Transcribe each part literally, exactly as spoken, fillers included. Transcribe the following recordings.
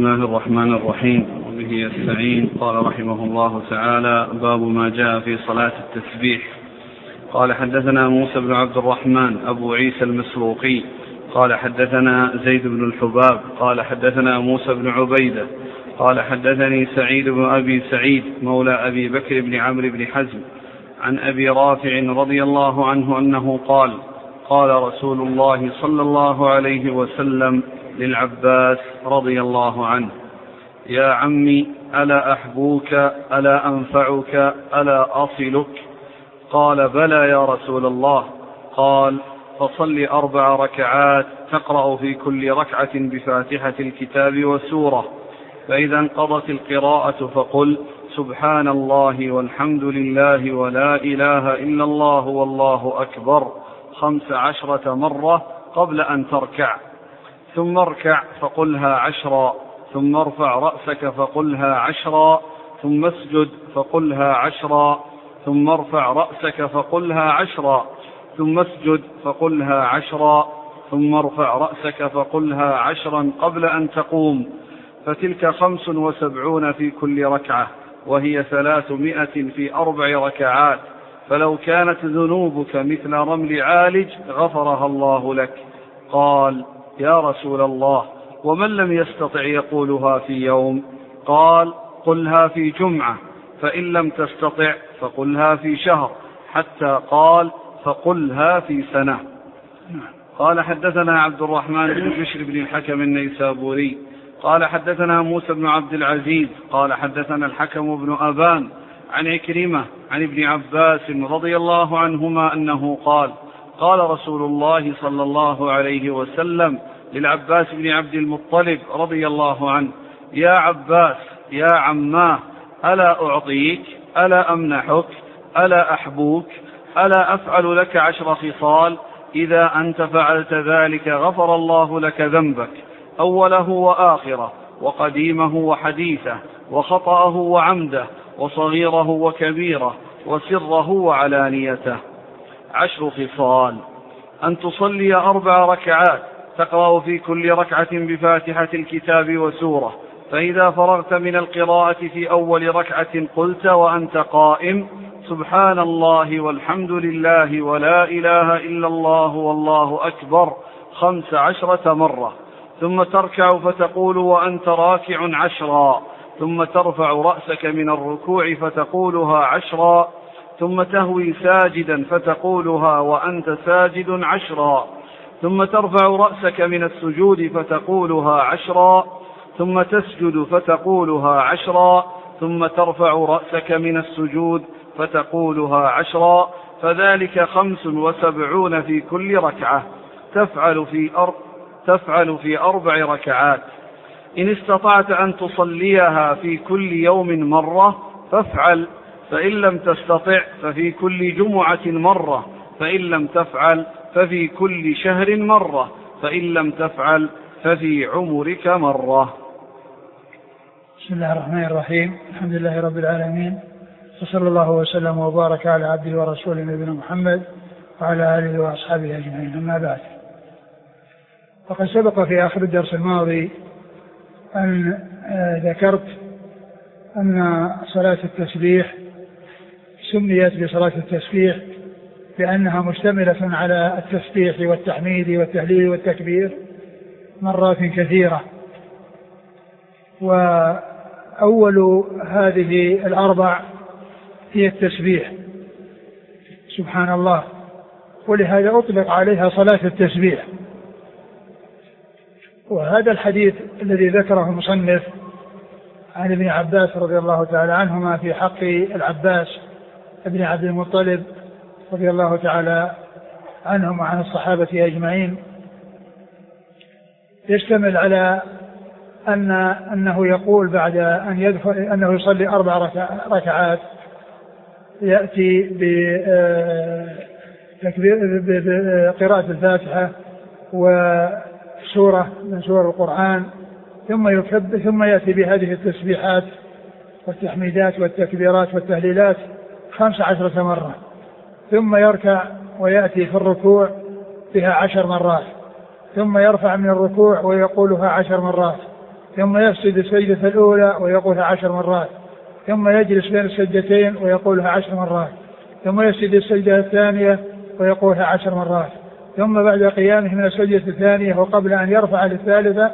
الله الرحمن الرحيم، وبه يستعين. قال رحمه الله تعالى: باب ما جاء في صلاة التسبيح. قال: حدثنا موسى بن عبد الرحمن أبو عيسى المسروقي قال حدثنا زيد بن الحباب قال حدثنا موسى بن عبيدة قال حدثني سعيد بن أبي سعيد مولى أبي بكر بن عمرو بن حزم عن أبي رافع رضي الله عنه أنه قال: قال رسول الله صلى الله عليه وسلم للعباس رضي الله عنه: يا عمي، ألا أحبوك، ألا أنفعك، ألا أصلك؟ قال: بلى يا رسول الله. قال: فصل أربع ركعات تقرأ في كل ركعة بفاتحة الكتاب وسورة، فإذا انقضت القراءة فقل: سبحان الله والحمد لله ولا إله إلا الله والله أكبر خمس عشرة مرة قبل أن تركع، ثم اركع فقلها عشرا، ثم ارفع رأسك فقلها عشرا، ثم اسجد فقلها عشرا، ثم ارفع رأسك فقلها عشرا، ثم اسجد فقلها عشرا، ثم ارفع رأسك فقلها عشرا قبل أن تقوم، فتلك خمس وسبعون في كل ركعة، وهي ثلاثمائة في أربع ركعات، فلو كانت ذنوبك مثل رمل عالج غفرها الله لك. قال: يا رسول الله، ومن لم يستطع يقولها في يوم؟ قال: قلها في جمعة، فإن لم تستطع فقلها في شهر، حتى قال: فقلها في سنة. قال: حدثنا عبد الرحمن بن بشر بن الحكم النيسابوري قال حدثنا موسى بن عبد العزيز قال حدثنا الحكم بن أبان عن عكرمة عن ابن عباس رضي الله عنهما أنه قال: قال رسول الله صلى الله عليه وسلم للعباس بن عبد المطلب رضي الله عنه: يا عباس، يا عماه، ألا أعطيك، ألا أمنحك، ألا أحبوك، ألا أفعل لك عشر خصال، إذا أنت فعلت ذلك غفر الله لك ذنبك، أوله وآخره، وقديمه وحديثه، وخطأه وعمده، وصغيره وكبيره، وسره وعلانيته. عشر خصال: أن تصلي أربع ركعات تقرأ في كل ركعة بفاتحة الكتاب وسورة، فإذا فرغت من القراءة في أول ركعة قلت وأنت قائم: سبحان الله والحمد لله ولا إله إلا الله والله أكبر خمس عشرة مرة، ثم تركع فتقول وأنت راكع عشرا، ثم ترفع رأسك من الركوع فتقولها عشرا، ثم تهوي ساجدا فتقولها وأنت ساجد عشرا، ثم ترفع رأسك من السجود فتقولها عشرا، ثم تسجد فتقولها عشرا، ثم ترفع رأسك من السجود فتقولها عشرا، فذلك خمس وسبعون في كل ركعة، تفعل في أر... تفعل في أربع ركعات. إن استطعت أن تصليها في كل يوم مرة فافعل، فإن لم تستطع ففي كل جمعة مرة، فإن لم تفعل ففي كل شهر مرة، فإن لم تفعل ففي عمرك مرة. بسم الله الرحمن الرحيم. الحمد لله رب العالمين، وصلى الله وسلم وبارك على عبده ورسوله نبينا محمد وعلى آله وأصحابه أجمعين، أما بعد. فقد سبق في آخر الدرس الماضي أن ذكرت أن صلاة التسبيح سميت بصلاة التسبيح لأنها مشتملة على التسبيح والتحميد والتهليل والتكبير مرات كثيرة، وأول هذه الأربع هي التسبيح سبحان الله، ولهذا أطلق عليها صلاة التسبيح. وهذا الحديث الذي ذكره المصنف عن ابن عباس رضي الله تعالى عنهما في حق العباس ابن عبد المطلب رضي الله تعالى عنهم وعن الصحابة أجمعين يشتمل على أن أنه يقول بعد أن يدخل أنه يصلي أربع ركعات يأتي بقراءة الفاتحة وسورة من سور القرآن، ثم يكبر، ثم يأتي بهذه التسبيحات والتحميدات والتكبيرات والتهليلات خمس عشرة مرة، ثم يركع ويأتي في الركوع بها عشر مرات، ثم يرفع من الركوع ويقولها عشر مرات، ثم يسجد السجدة الأولى ويقولها عشر مرات، ثم يجلس بين السجدتين ويقولها عشر مرات، ثم يسجد السجدة الثانية ويقولها عشر مرات، ثم بعد قيامه من السجدة الثانية وقبل أن يرفع للثالثة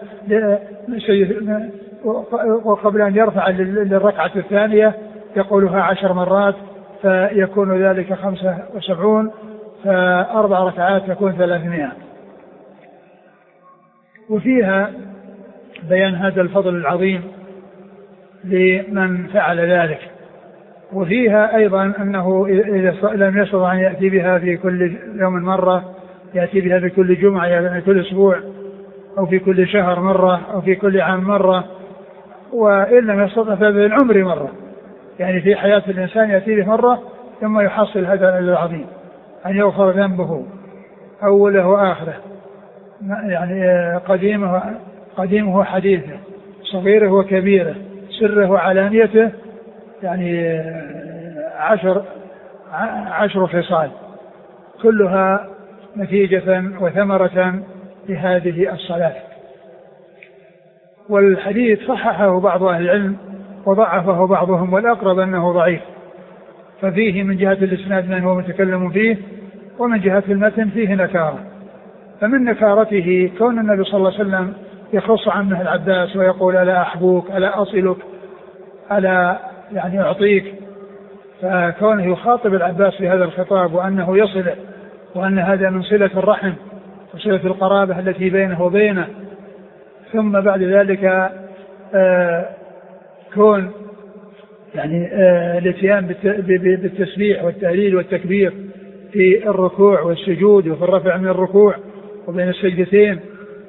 وقبل أن يرفع للركعة الثانية يقولها عشر مرات، فيكون ذلك خمسة وسبعون، فأربع ركعات تكون ثلاثمائة. وفيها بيان هذا الفضل العظيم لمن فعل ذلك. وفيها أيضا أنه إذا لم يستطع أن يأتي بها في كل يوم مرة، يأتي بها في كل جمعة، يعني كل أسبوع، أو في كل شهر مرة، أو في كل عام مرة، وإن لم يستطع ففي العمر مرة، يعني في حياة الإنسان يأتي به مرة ثم يحصل هذا العظيم أن يغفر ذنبه أوله وآخره، يعني قديمه قديمه وحديثه، صغيره وكبيره، سره وعلانيته، يعني عشر عشر خصال كلها نتيجة وثمرة لهذه الصلاة. والحديث صححه بعض أهل العلم وضعفه بعضهم، والأقرب أنه ضعيف، ففيه من جهة الإسناد من هو متكلم فيه، ومن جهة المتن فيه نكارة. فمن نكارته كون النبي صلى الله عليه وسلم يخص عمه العباس ويقول ألا أحبوك، ألا أصلك، ألا يعني أعطيك، فكونه يخاطب العباس في هذا الخطاب وأنه يصله، وأن هذا من صلة الرحم وصلة القرابة التي بينه وبينه. ثم بعد ذلك آه كون يعني آه الاتيان بالتسبيح والتهليل والتكبير في الركوع والسجود وفي الرفع من الركوع وبين السجدتين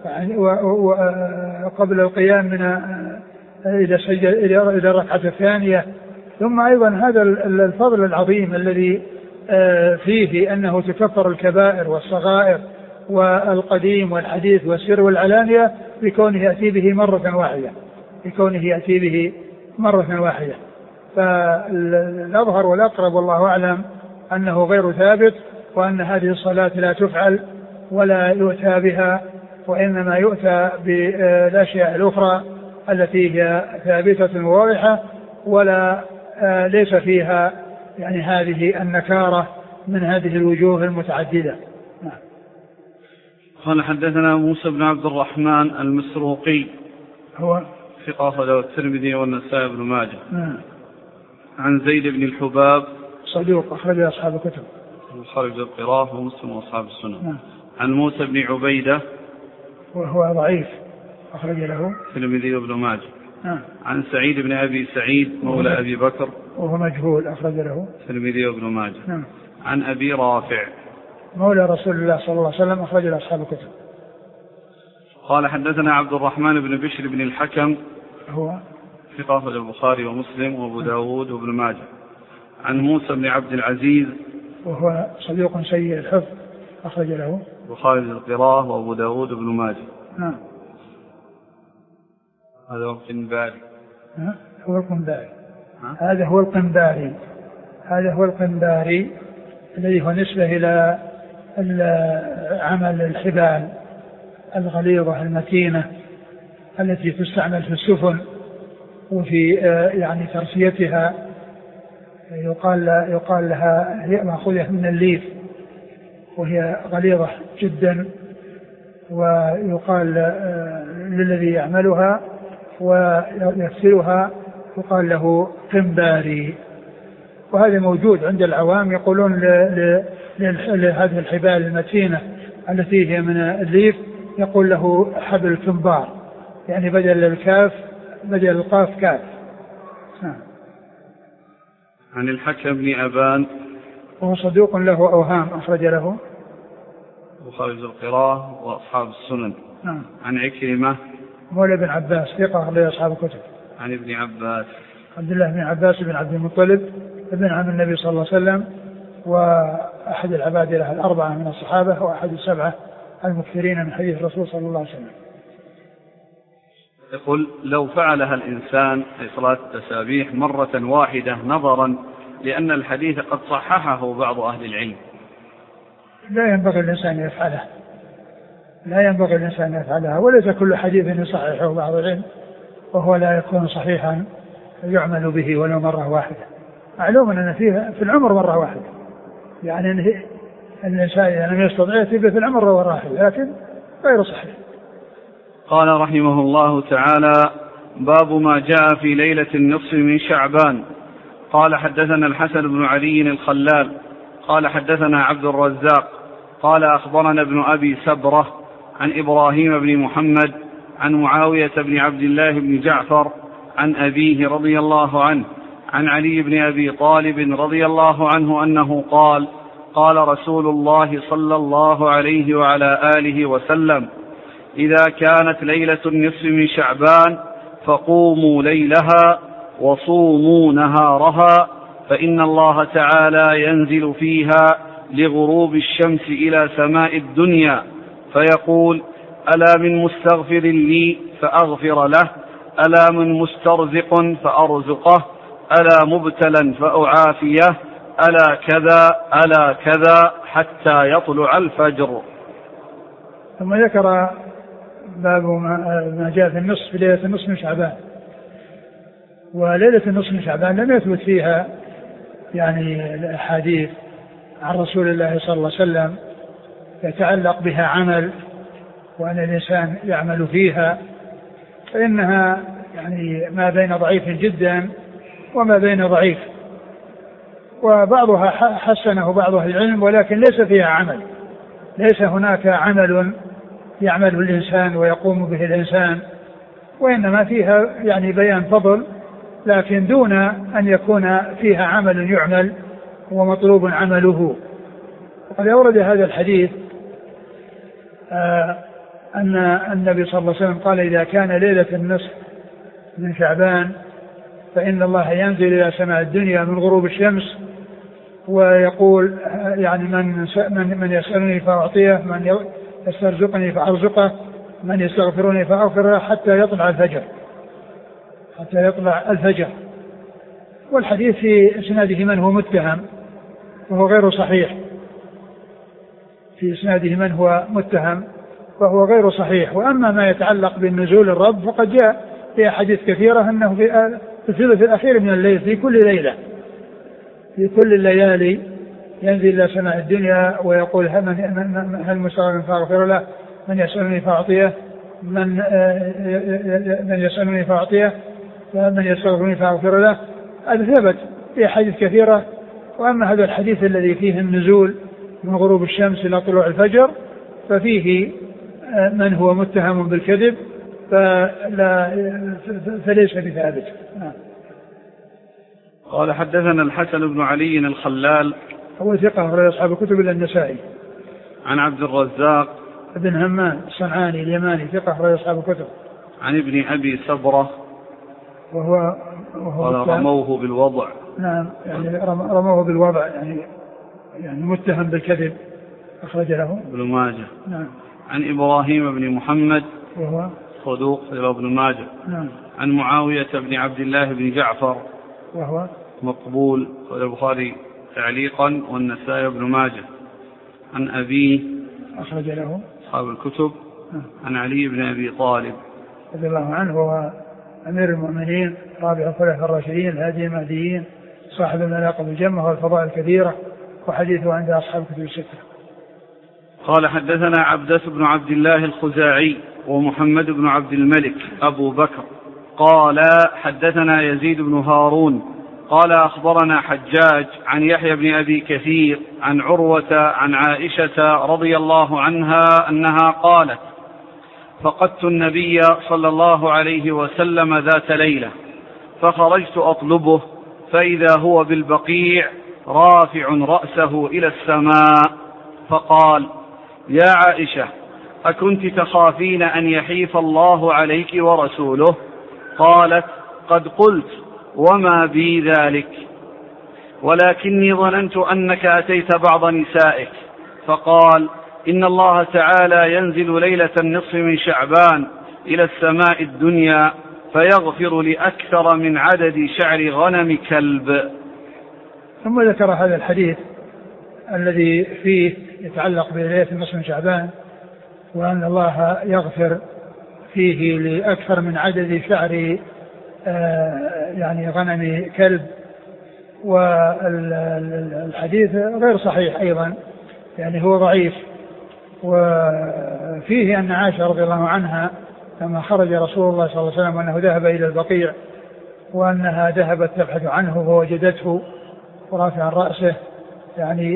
وقبل القيام من إلى السجدة إلى الركعة الثانية. ثم أيضا هذا الفضل العظيم الذي فيه أنه تكفر الكبائر والصغائر والقديم والحديث والسر والعلانية بكونه يأتي به مرة واحدة بكونه يأتي به مرة واحدة. فالأظهر والأقرب والله أعلم أنه غير ثابت، وأن هذه الصلاة لا تفعل ولا يؤتى بها، وإنما يؤتى بالأشياء الأخرى التي هي ثابتة واضحة ولا ليس فيها يعني هذه النكارة من هذه الوجوه المتعددة. نعم. قال حدثنا موسى بن عبد الرحمن المسروقي، هو ثقة أخرجه الترمذي والنسائي بن ماجه. نعم. عن زيد بن الحباب، صدوق أخرج أصحاب الكتب، خرج القراءة ومسلم وأصحاب السنة. نعم. عن موسى بن عبيدة، وهو ضعيف، أخرج له الترمذي وابن ماجه. نعم. عن سعيد بن أبي سعيد مولى أبي بكر، وهو مجهول، أخرج له الترمذي وابن ماجه. نعم. عن أبي رافع مولى رسول الله صلى الله عليه وسلم، أخرج له أصحاب الكتب. قال حدثنا عبد الرحمن بن بشر بن الحكم، هو ثقة أخرج البخاري ومسلم وأبو داود وابن ماجه. عن موسى بن عبد العزيز، وهو صديق سيء الحفظ، أخرج له البخاري القراءة وأبو داود وابن ماجه. نعم. هذا هو القنباري. هو القنباري. هذا هو القنباري هذا هو القنباري الذي هو نسبة إلى عمل الحبال الغليظة المتينة التي تستعمل في السفن وفي يعني ترسيتها، يقال يقال لها هي مأخوذة من الليف، وهي غليظة جدا، ويقال للذي يعملها ويغسلها يقال له قنباري. وهذا موجود عند العوام، يقولون لهذه الحبال المتينة التي هي من الليف يقول له حبل كنبار، يعني بدل الكاف بدل القاف كاف. عن الحكم بن أبان، وهو صدوق له أوهام، أخرج له وخارج القراءة وأصحاب السنن. نعم. عن عكرمة مولى بن عباس، ثقة أخرج أصحاب الكتب. عن ابن عباس، عبد الله بن عباس بن عبد المطلب ابن عم النبي صلى الله عليه وسلم، وأحد العبادلة الأربعة من الصحابة، وأحد السبعة المكثرين من حديث الرسول صلى الله عليه وسلم. يقول لو فعلها الإنسان في صلاة التسابيح مرة واحدة نظرا لأن الحديث قد صححه بعض أهل العلم، لا ينبغي الإنسان يفعلها لا ينبغي الإنسان يفعلها وليس كل حديث يصححه بعض العلم، وهو لا يكون صحيحا يعمل به ولو مرة واحدة. معلوم أن فيه في العمر مرة واحدة، يعني أن الإنسان إذا لم يستطع يأتي به في العمر مرة واحدة، لكن غير صحيح. قال رحمه الله تعالى: باب ما جاء في ليلة النصف من شعبان. قال حدثنا الحسن بن علي الخلال قال حدثنا عبد الرزاق قال أخبرنا ابن أبي سبرة عن إبراهيم بن محمد عن معاوية بن عبد الله بن جعفر عن أبيه رضي الله عنه عن علي بن أبي طالب رضي الله عنه أنه قال: قال رسول الله صلى الله عليه وعلى آله وسلم: إذا كانت ليلة النصف من شعبان فقوموا ليلها وصوموا نهارها، فإن الله تعالى ينزل فيها لغروب الشمس إلى سماء الدنيا فيقول: ألا من مستغفر لي فأغفر له، ألا من مسترزق فأرزقه، ألا مبتلا فأعافيه، ألا كذا ألا كذا حتى يطلع الفجر. ثم ذكر باب ما جاء في النصف في ليلة النصف من شعبان. وليلة النصف من شعبان لم يثبت فيها يعني الأحاديث عن رسول الله صلى الله عليه وسلم يتعلق بها عمل وأن الإنسان يعمل فيها، فإنها يعني ما بين ضعيف جدا وما بين ضعيف، وبعضها حسنه بعض أهل العلم، ولكن ليس فيها عمل، ليس هناك عمل يعمل الإنسان ويقوم به الإنسان، وإنما فيها يعني بيان فضل، لكن دون أن يكون فيها عمل يعمل ومطلوب عمله. وقد أورد هذا الحديث آه أن النبي صلى الله عليه وسلم قال: إذا كان ليلة النصف من شعبان فإن الله ينزل إلى سماء الدنيا من غروب الشمس ويقول يعني من من يسألني فأعطيه، من يسترزقني فأرزقه، من يستغفرني فأغفر له، حتى يطلع الفجر حتى يطلع الفجر. والحديث في إسناده من هو متهم وهو غير صحيح، في إسناده من هو متهم وهو غير صحيح. وأما ما يتعلق بالنزول الرب فقد جاء في أحاديث كثيرة أنه في الثلث الأخير من الليل في كل ليلة في كل الليالي ينزل إلى سماء الدنيا ويقول: هل مستغفر فأغفر له، من يسألني فأعطيه، من من يسألني فأعطيه، من يستغفرني فأغفر له. هذا ثبت في أحاديث كثيرة. وأما هذا الحديث الذي فيه النزول من غروب الشمس إلى طلوع الفجر ففيه من هو متهم بالكذب فلا فليس بثابت. قال حدثنا الحسن بن علي الخلال هو ثقة أخرج أصحاب الكتب إلا النسائي. عن عبد الرزاق بن همام الصنعاني اليماني ثقة أخرج أصحاب الكتب. عن ابن أبي سبرة وهو, وهو قال رموه بالوضع. نعم يعني رموه بالوضع يعني يعني متهم بالكذب، أخرج له ابن ماجه. نعم. عن إبراهيم بن محمد وهو صدوق إلى ابن ماجه. نعم. عن معاوية بن عبد الله بن جعفر وهو مقبول البخاري تعليقا والنسائي بن ماجه. عن أبيه أخرج له أصحاب الكتب. عن علي بن أبي طالب رضي الله عنه هو أمير المؤمنين رابع الخلفاء الراشدين الهادي المهديين صاحب المناقب الجمة والفضائل الكثيرة، وحديثه عند أصحاب الكتب الستة. قال حدثنا عبدة بن عبد الله الخزاعي ومحمد بن عبد الملك أبو بكر قال حدثنا يزيد بن هارون قال أخبرنا حجاج عن يحيى بن أبي كثير عن عروة عن عائشة رضي الله عنها أنها قالت: فقدت النبي صلى الله عليه وسلم ذات ليلة فخرجت أطلبه فإذا هو بالبقيع رافع رأسه إلى السماء فقال: يا عائشة أكنت تخافين أن يحيف الله عليك ورسوله؟ قالت: قد قلت وما بي ذلك، ولكني ظننت أنك أتيت بعض نسائك. فقال: إن الله تعالى ينزل ليلة النصف من شعبان إلى السماء الدنيا فيغفر لأكثر من عدد شعر غنم كلب. ثم ذكر هذا الحديث الذي فيه يتعلق بليلة النصف من شعبان، وأن الله يغفر فيه لأكثر من عدد شعر يعني غنم كلب. والحديث غير صحيح أيضا، يعني هو ضعيف. وفيه أن عائشة رضي الله عنها لما خرج رسول الله صلى الله عليه وسلم وأنه ذهب إلى البقيع وأنها ذهبت تبحث عنه فوجدته رافعا رأسه يعني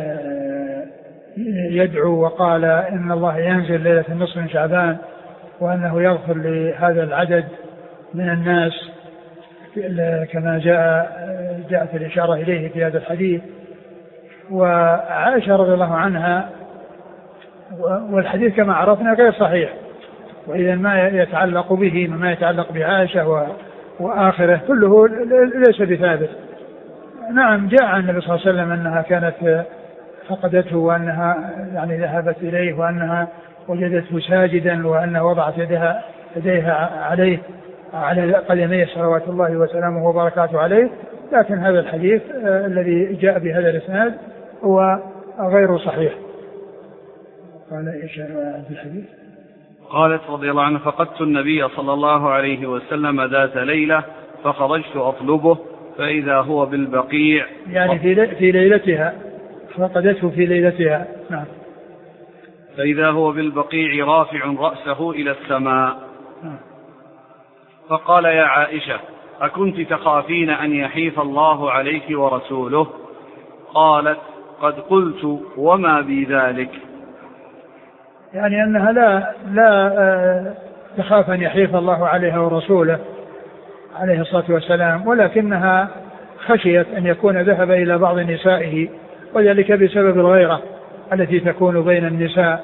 يدعو وقال إن الله ينزل ليلة النصف من شعبان وأنه يغفر لهذا العدد من الناس كما جاء جاءت الإشارة إليه في هذا الحديث. وعائشة رضي الله عنها، والحديث كما عرفنا غير صحيح، وإذا ما يتعلق به مما يتعلق بعائشة وآخره كله ليس بثابت. نعم جاء عن النبي صلى الله عليه وسلم أنها كانت فقدته وأنها يعني ذهبت إليه وأنها وجدته ساجدا وأنها وضعت يدها يديها عليه على قدميه صلوات الله وسلامه وبركاته عليه، لكن هذا الحديث آه الذي جاء بهذا الإسناد هو غير صحيح. قال إيش في الحديث؟ قالت رضي الله عنها: فقدت النبي صلى الله عليه وسلم ذات ليلة فخرجت أطلبه فإذا هو بالبقيع، يعني في في ليلتها، فقدته في ليلتها. نعم. فإذا هو بالبقيع رافع رأسه إلى السماء. نعم. فقال: يا عائشة أكنت تخافين أن يحيف الله عليك ورسوله؟ قالت: قد قلت وما بي ذلك. يعني أنها لا لا تخاف أن يحيف الله عليها ورسوله عليه الصلاة والسلام، ولكنها خشيت أن يكون ذهب إلى بعض نسائه، وذلك بسبب الغيرة التي تكون بين النساء.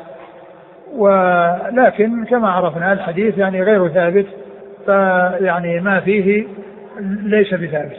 ولكن كما عرفنا الحديث يعني غير ثابت، فيعني ما فيه ليس بثابت.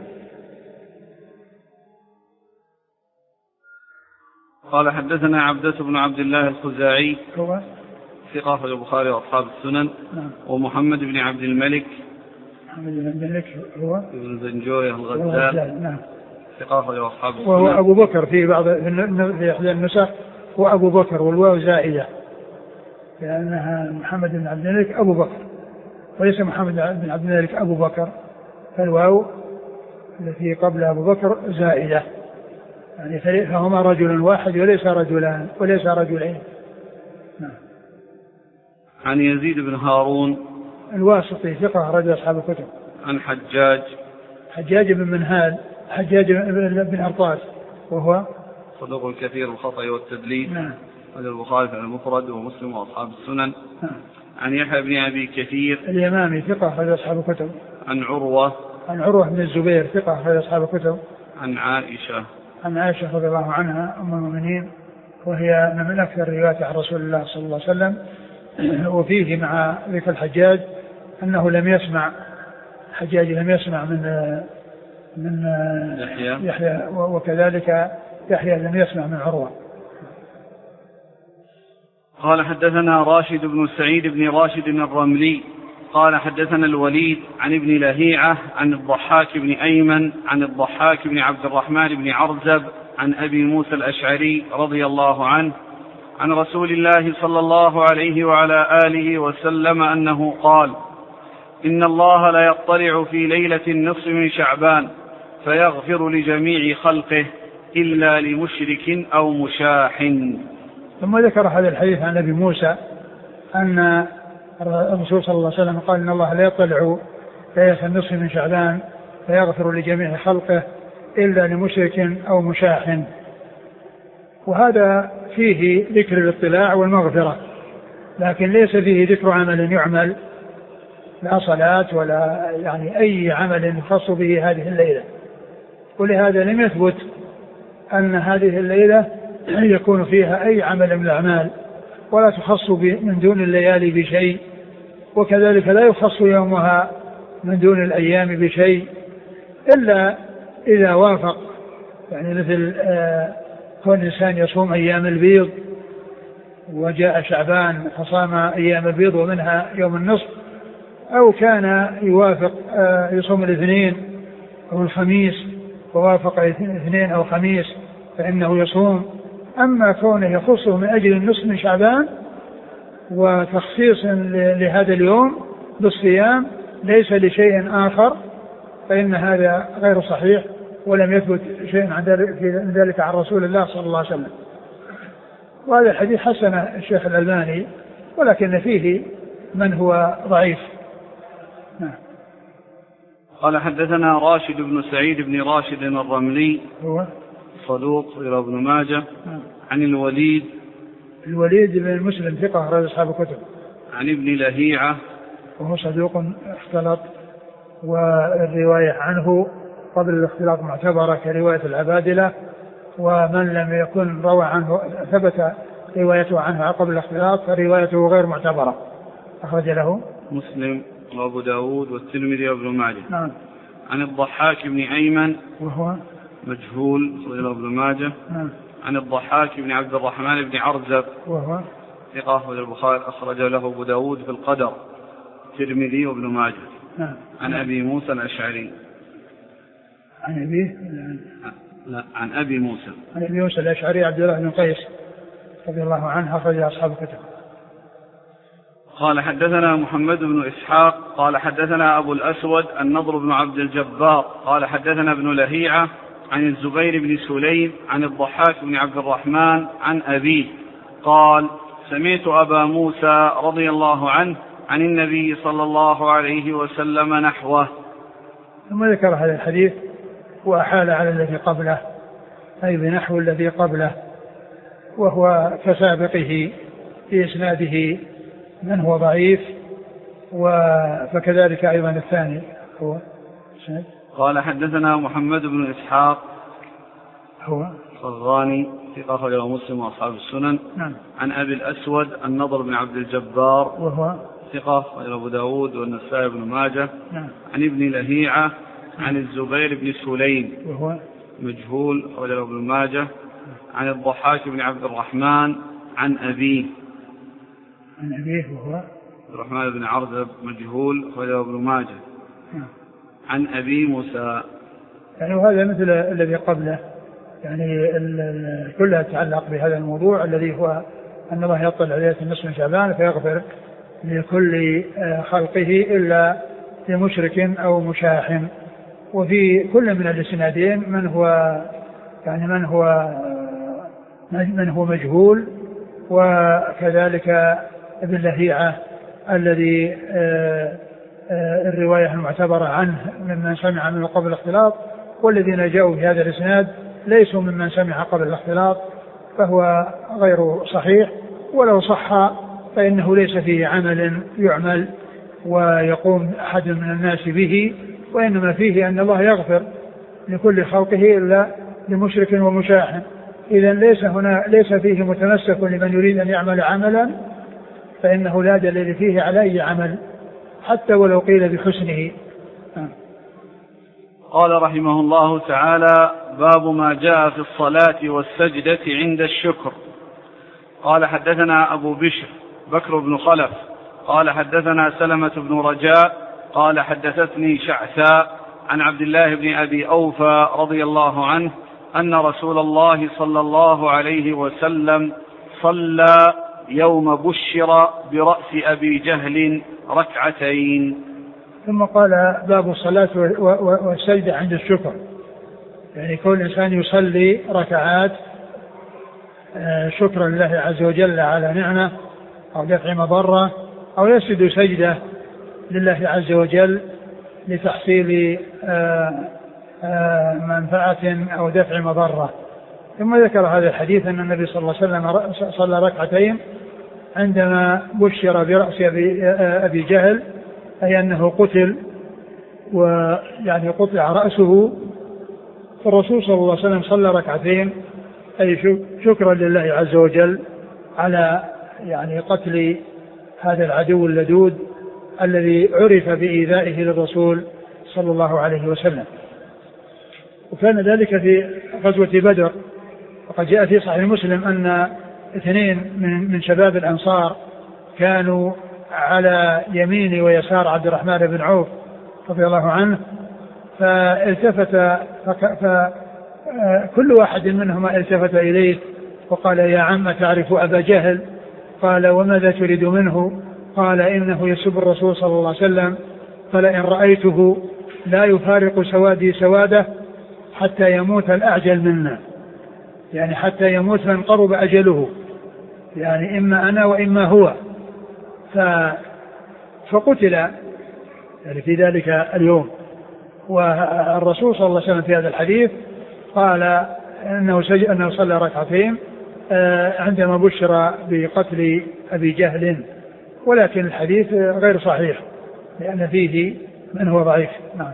قال: حدثنا عبدة بن عبد الله الخزاعي هو ثقة في البخاري وأصحاب السنن. نعم. ومحمد بن عبد الملك محمد بن عبد الملك هو ابن زنجوية الغزال. نعم. ثقة في أصحاب السنن. وهو أبو بكر في بعض في إحدى النسخ وأبو بكر والواو زائدة، لأنها محمد بن عبد الملك أبو بكر وليس محمد بن عبد الملك أبو بكر، فالواو التي قبل أبو بكر زائدة، يعني فهما رجل واحد وليس رجلان وليس رجلين. نعم. عن يزيد بن هارون الواسطي ثقة رجل أصحاب الكتب. عن حجاج حجاج بن منهال حجاج بن أرطاس وهو صدوق كثير الخطأ والتدليس. نعم. هذا البخاري في المفرد ومسلم وأصحاب السنن. نعم. عن يحيى بن أبي كثير اليمامي ثقة رجل أصحاب الكتب. عن عروة عن عروة بن الزبير ثقة رجل أصحاب الكتب. عن عائشة عن عائشة رضي الله عنها أم المؤمنين، وهي من أكثر روايات عن رسول الله صلى الله عليه وسلم. وفيه مع ذكر الحجاج أنه لم يسمع حجاج لم يسمع من من يحيى, يحيى وكذلك يحيى لم يسمع من عروة. قال: حدثنا راشد بن سعيد بن راشد الرملي قال: حدثنا الوليد عن ابن لهيعة عن الضحاك بن أيمن عن الضحاك بن عبد الرحمن بن عرزب عن أبي موسى الأشعري رضي الله عنه عن رسول الله صلى الله عليه وعلى آله وسلم أنه قال: إن الله لا يطلع في ليلة النصف من شعبان فيغفر لجميع خلقه إلا لمشرك أو مشاح. ثم ذكر هذا الحديث عن أبي موسى أن الرسول صلى الله عليه وسلم قال: إن الله لا يطلع ليلة النصف من شعبان فيغفر لجميع خلقه إلا لمشرك أو مشاح. وهذا فيه ذكر الاطلاع والمغفرة، لكن ليس فيه ذكر عمل يعمل، لا صلاة ولا يعني أي عمل يخص به هذه الليلة. ولهذا لم يثبت أن هذه الليلة يكون فيها أي عمل من الأعمال، ولا تخص من دون الليالي بشيء، وكذلك لا يخص يومها من دون الأيام بشيء، إلا إذا وافق، يعني مثل آه كون الإنسان يصوم أيام البيض وجاء شعبان فصام أيام البيض ومنها يوم النصف، أو كان يوافق آه يصوم الاثنين أو الخميس ووافق اثنين أو خميس فإنه يصوم. أما كونه يخصه من أجل النصف من شعبان وتخصيص لهذا اليوم بالصيام ليس لشيء آخر فإن هذا غير صحيح، ولم يثبت شيء عن ذلك عن رسول الله صلى الله عليه وسلم. وهذا الحديث حسن الشيخ الألباني، ولكن فيه من هو ضعيف. قال حدثنا راشد بن سعيد بن راشد الرملي هو صدوق إلى ابن ماجه عن الوليد الوليد بن مسلم ثقة أخرج أصحاب الكتب عن ابن لهيعة وهو صدوق اختلط، والرواية عنه قبل الاختلاط معتبرة كرواية العبادلة، ومن لم يكن روى عنه ثبت روايته عنه قبل الاختلاط فروايته غير معتبرة. أخرج له مسلم وأبو داود والترمذي وابن ماجه. نعم. عن الضحاك بن أيمن وهو مجهول إلى ابن ماجه. نعم. عن الضحاك بن عبد الرحمن بن عرزب وهو ثقة البخاري أخرج له أبو داود في القدر الترمذي وابن ماجه. نعم. عن أبي موسى الأشعري. عن أبيه لا عن أبي موسى عن أبي موسى الأشعري عبد الله بن قيس رضي الله عنه أخرج أصحاب الكتب. قال حدثنا محمد بن إسحاق قال حدثنا أبو الأسود النضر بن عبد الجبار قال حدثنا ابن لهيعة عن الزبير بن سليم عن الضحاك بن عبد الرحمن عن أبيه قال سمعت أبا موسى رضي الله عنه عن النبي صلى الله عليه وسلم نحوه. ثم ذكر هذا الحديث وأحال على الذي قبله أي بنحو الذي قبله، وهو كسابقه في إسناده من هو ضعيف، وكذلك أيضا الثاني هو قال حدثنا محمد بن إسحاق هو الصغاني ثقة أخرجه مسلم وأصحاب السنن. نعم. عن أبي الأسود النضر بن عبد الجبار وهو ثقة أخرجه أبو داود والنسائي بن ماجه. نعم. عن ابن لهيعة عن الزبير بن سليم وهو مجهول أخرجه ابن ماجه. عن الضحاك بن عبد الرحمن عن أبيه عن أبيه وهو عبد الرحمن بن عرزب مجهول أخرجه ابن ماجه. نعم. عن أبي موسى. يعني وهذا مثل الذي قبله، يعني كلها تتعلق بهذا الموضوع الذي هو أن الله يطلع ليلة النصف من شعبان فيغفر لكل خلقه إلا لمشرك أو مشاحن. وفي كل من الاسنادين من هو يعني من هو من هو مجهول، وكذلك ابن لهيعة الذي الرواية المعتبرة عنه ممن سمع منه قبل الاختلاط، والذين جاءوا في هذا الاسناد ليسوا ممن سمع قبل الاختلاط، فهو غير صحيح. ولو صح فإنه ليس فيه عمل يعمل ويقوم أحد من الناس به، وإنما فيه أن الله يغفر لكل خلقه إلا لمشرك ومشاحن. إذا ليس هنا ليس فيه متمسك لمن يريد أن يعمل عملا، فإنه لا دليل فيه على أي عمل حتى ولو قيل بحسنه. قال رحمه الله تعالى باب ما جاء في الصلاة والسجدة عند الشكر. قال حدثنا أبو بشر بكر بن خلف قال حدثنا سلمة بن رجاء قال حدثتني شعثاء عن عبد الله بن أبي أوفى رضي الله عنه أن رسول الله صلى الله عليه وسلم صلى يوم بشر برأس أبي جهل ركعتين. ثم قال باب الصلاة والسجدة عند الشكر، يعني كل إنسان يصلي ركعات شكرا لله عز وجل على نعمة أو دفع مضرة، أو يسجد سجدة لله عز وجل لتحصيل منفعة أو دفع مضرة. ثم ذكر هذا الحديث أن النبي صلى الله عليه وسلم صلى ركعتين عندما بشر برأس أبي جهل، أي أنه قتل ويعني قطع رأسه، فالرسول صلى الله عليه وسلم صلى ركعتين أي شكرا لله عز وجل على يعني قتل هذا العدو اللدود الذي عرف بإيذائه للرسول صلى الله عليه وسلم. وكان ذلك في غزوة بدر، وقد جاء في صحيح مسلم أن اثنين من, من شباب الأنصار كانوا على يمين ويسار عبد الرحمن بن عوف رضي الله عنه، فالتفت فكل واحد منهما التفت إليه وقال يا عم تعرف أبا جهل؟ قال وماذا تريد منه؟ قال إنه يسب الرسول صلى الله عليه وسلم، فلئن رأيته لا يفارق سوادي سواده حتى يموت الأعجل منا، يعني حتى يموت من قرب أجله، يعني إما أنا وإما هو. فقتل يعني في ذلك اليوم. والرسول صلى الله عليه وسلم في هذا الحديث قال إنه, أنه صلى ركعتين عندما بشر بقتل أبي جهل، ولكن الحديث غير صحيح لأن فيه من هو ضعيف. نعم.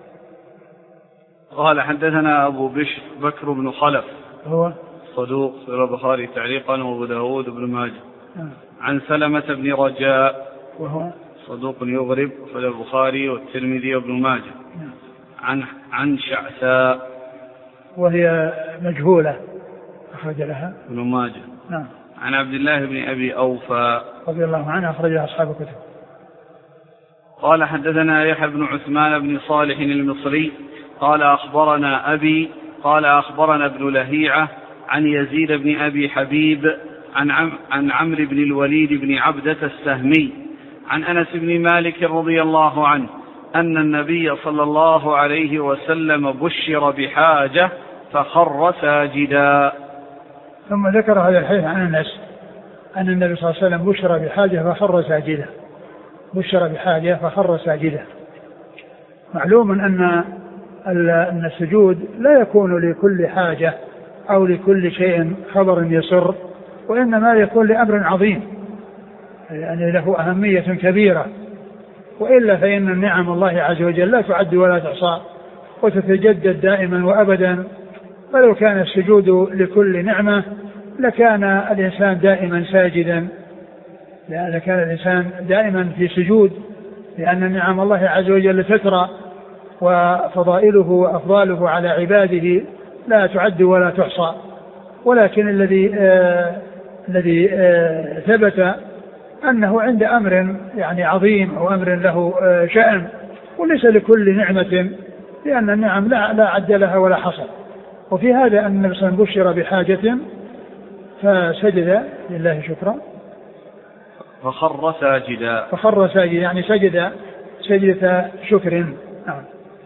قال حدثنا أبو بشر بكر بن خلف هو صدوق في البخاري تعليقا وأبو داود بن ماجه. نعم. عن سلمة بن رجاء وهو صدوق يغرب في البخاري والترمذي وابن ماجه. نعم. عن عن شعثاء وهي مجهولة أخرج لها ابن ماجه. نعم. عن عبد الله بن أبي أوفى رضي الله عنه أخرجها أصحاب الكتب. قال حدثنا يحيى بن عثمان بن صالح المصري قال أخبرنا أبي قال أخبرنا ابن لهيعة عن يزيد بن أبي حبيب عن عم عن عمرو بن الوليد بن عبدة السهمي عن أنس بن مالك رضي الله عنه أن النبي صلى الله عليه وسلم بشر بحاجة فخر ساجدا. ثم ذكر هذا الحديث عن أنس أن النبي صلى الله عليه وسلم بشر بحاجة فخر ساجدا. بشر بحاجة فخر ساجدا. معلوم أن أن السجود لا يكون لكل حاجة أو لكل شيء خبر يسر، وإنما يكون لأمر عظيم يعني له أهمية كبيرة، وإلا فإن النعم الله عز وجل لا تعد ولا تحصى وتتجدد دائما وأبدا. فلو كان السجود لكل نعمة لكان الإنسان دائما ساجدا، لأن كان الإنسان دائما في سجود، لأن نعم الله عز وجل تترى وفضائله وأفضاله على عباده لا تعد ولا تحصى. ولكن الذي آه الذي آه ثبت أنه عند أمر يعني عظيم أو أمر له آه شأن، وليس لكل نعمة، لأن النعم لا, لا عد لها ولا حصر. وفي هذا أن النبي صلى الله عليه وسلم بشر بحاجة فسجد لله شكرا فخر ساجدا. فخر ساجدا يعني سجد سجدة شكر. نعم.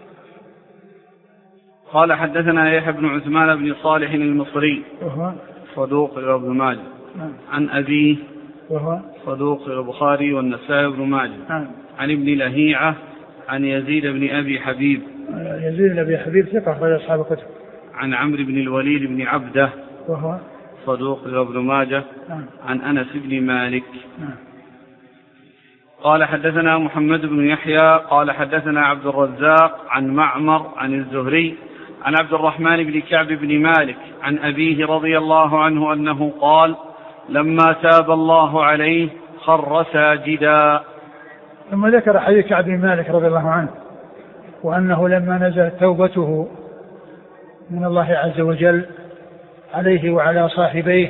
قال حدثنا يحيى بن عثمان بن صالح المصري وهو صدوق ابن ماجه. نعم. عن أبيه وهو صدوق البخاري والنسائي بن ماجه. نعم. عن ابن لهيعة عن يزيد بن أبي حبيب. يزيد بن أبي حبيب ثقة أخرج أصحاب الكتب. عن عمرو بن الوليد بن عبده وهو صدوق ابن ماجه. نعم. عن أنس بن مالك. نعم. قال حدثنا محمد بن يحيى قال حدثنا عبد الرزاق عن معمر عن الزهري عن عبد الرحمن بن كعب بن مالك عن أبيه رضي الله عنه أنه قال لما تاب الله عليه خر ساجدا. ثم ذكر حديث كعب بن مالك رضي الله عنه وأنه لما نزلت توبته من الله عز وجل عليه وعلى صاحبيه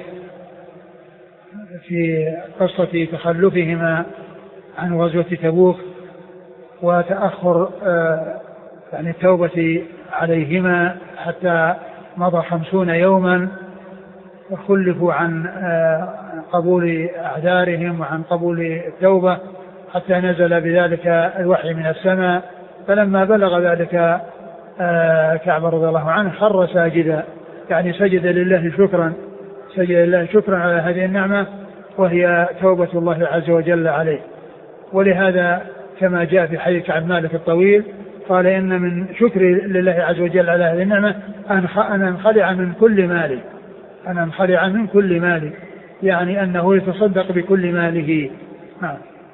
في قصة تخلفهما عن غزوة تبوك وتأخر يعني التوبة عليهما حتى مضى خمسون يوما وخلفوا عن قبول أعذارهم وعن قبول التوبة حتى نزل بذلك الوحي من السماء. فلما بلغ ذلك كعب رضي الله عنه خر ساجدا يعني سجد لله شكرا سجد لله شكرا على هذه النعمة وهي توبة الله عز وجل عليه. ولهذا كما جاء في حديث كعب مالك الطويل قال إن من شكري لله عز وجل على هذه النعمة أن انخلع من كل مالي أن انخلع من كل مالي يعني أنه يتصدق بكل ماله. نعم.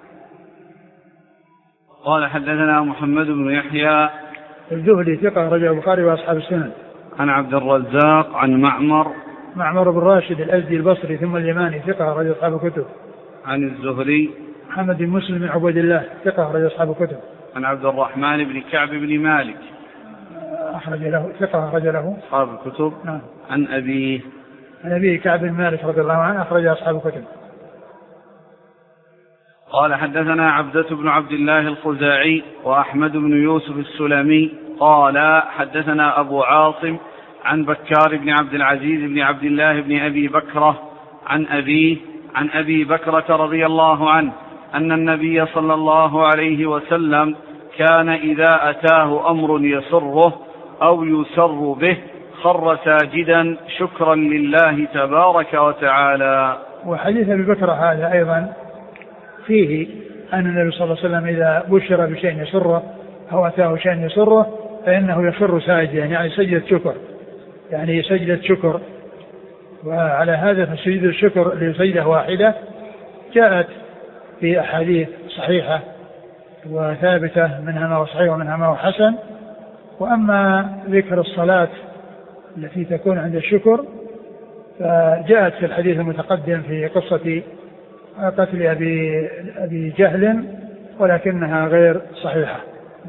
قال حدثنا محمد بن يحيى الزهري ثقة رجل البخاري وأصحاب السنن. عن عبد الرزاق عن معمر معمر بن راشد الأزدي البصري ثم اليماني ثقة رجل أصحاب الكتب. عن الزهري محمد بن مسلم بن عبيد الله ثقة رجل أصحاب الكتب. عن عبد الرحمن بن كعب بن مالك أخرج له ثقة أخرج له أصحاب الكتب. نعم. عن أبيه عن أبيه كعب بن مالك رضي الله عنه أخرج أصحاب الكتب. قال حدثنا عبدة بن عبد الله الخزاعي وأحمد بن يوسف السلمي قال حدثنا أبو عاصم عن بكار بن عبد العزيز بن عبد الله بن أبي بكرة عن أبيه عن أبي بكرة رضي الله عنه أن النبي صلى الله عليه وسلم كان إذا أتاه أمر يسره أو يسر به خر ساجدا شكرا لله تبارك وتعالى. وحديث أبي بكر هذا أيضا فيه أن النبي صلى الله عليه وسلم إذا بشر بشيء يسره أو أتاه شيء يسره فإنه يخر ساجدا، يعني سجدة شكر، يعني سجدة شكر. وعلى هذا فسجد الشكر لسجدة واحدة جاءت في أحاديث صحيحة وثابتة، منها ما هو صحيح ومنها ما هو حسن. وأما ذكر الصلاة التي تكون عند الشكر فجاءت في الحديث المتقدم في قصة قتل أبي, أبي جهل ولكنها غير صحيحة.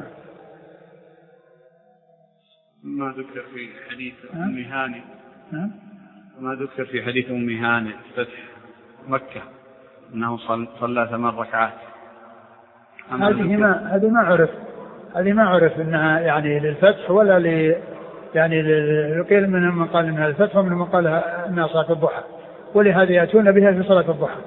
ما ذكر في حديث أم هانئ ما ذكر في حديث أم هانئ فتح مكة أنه صلى ثمان ركعات. هذه ما هذه ما عرف هذه ما عرف أنها يعني للفتح ولا ل يعني قيل منهم من قال انها الفتح ومنهم من قال انها صلاة الضحى، ولهذا يأتون بها في صلاة الضحى.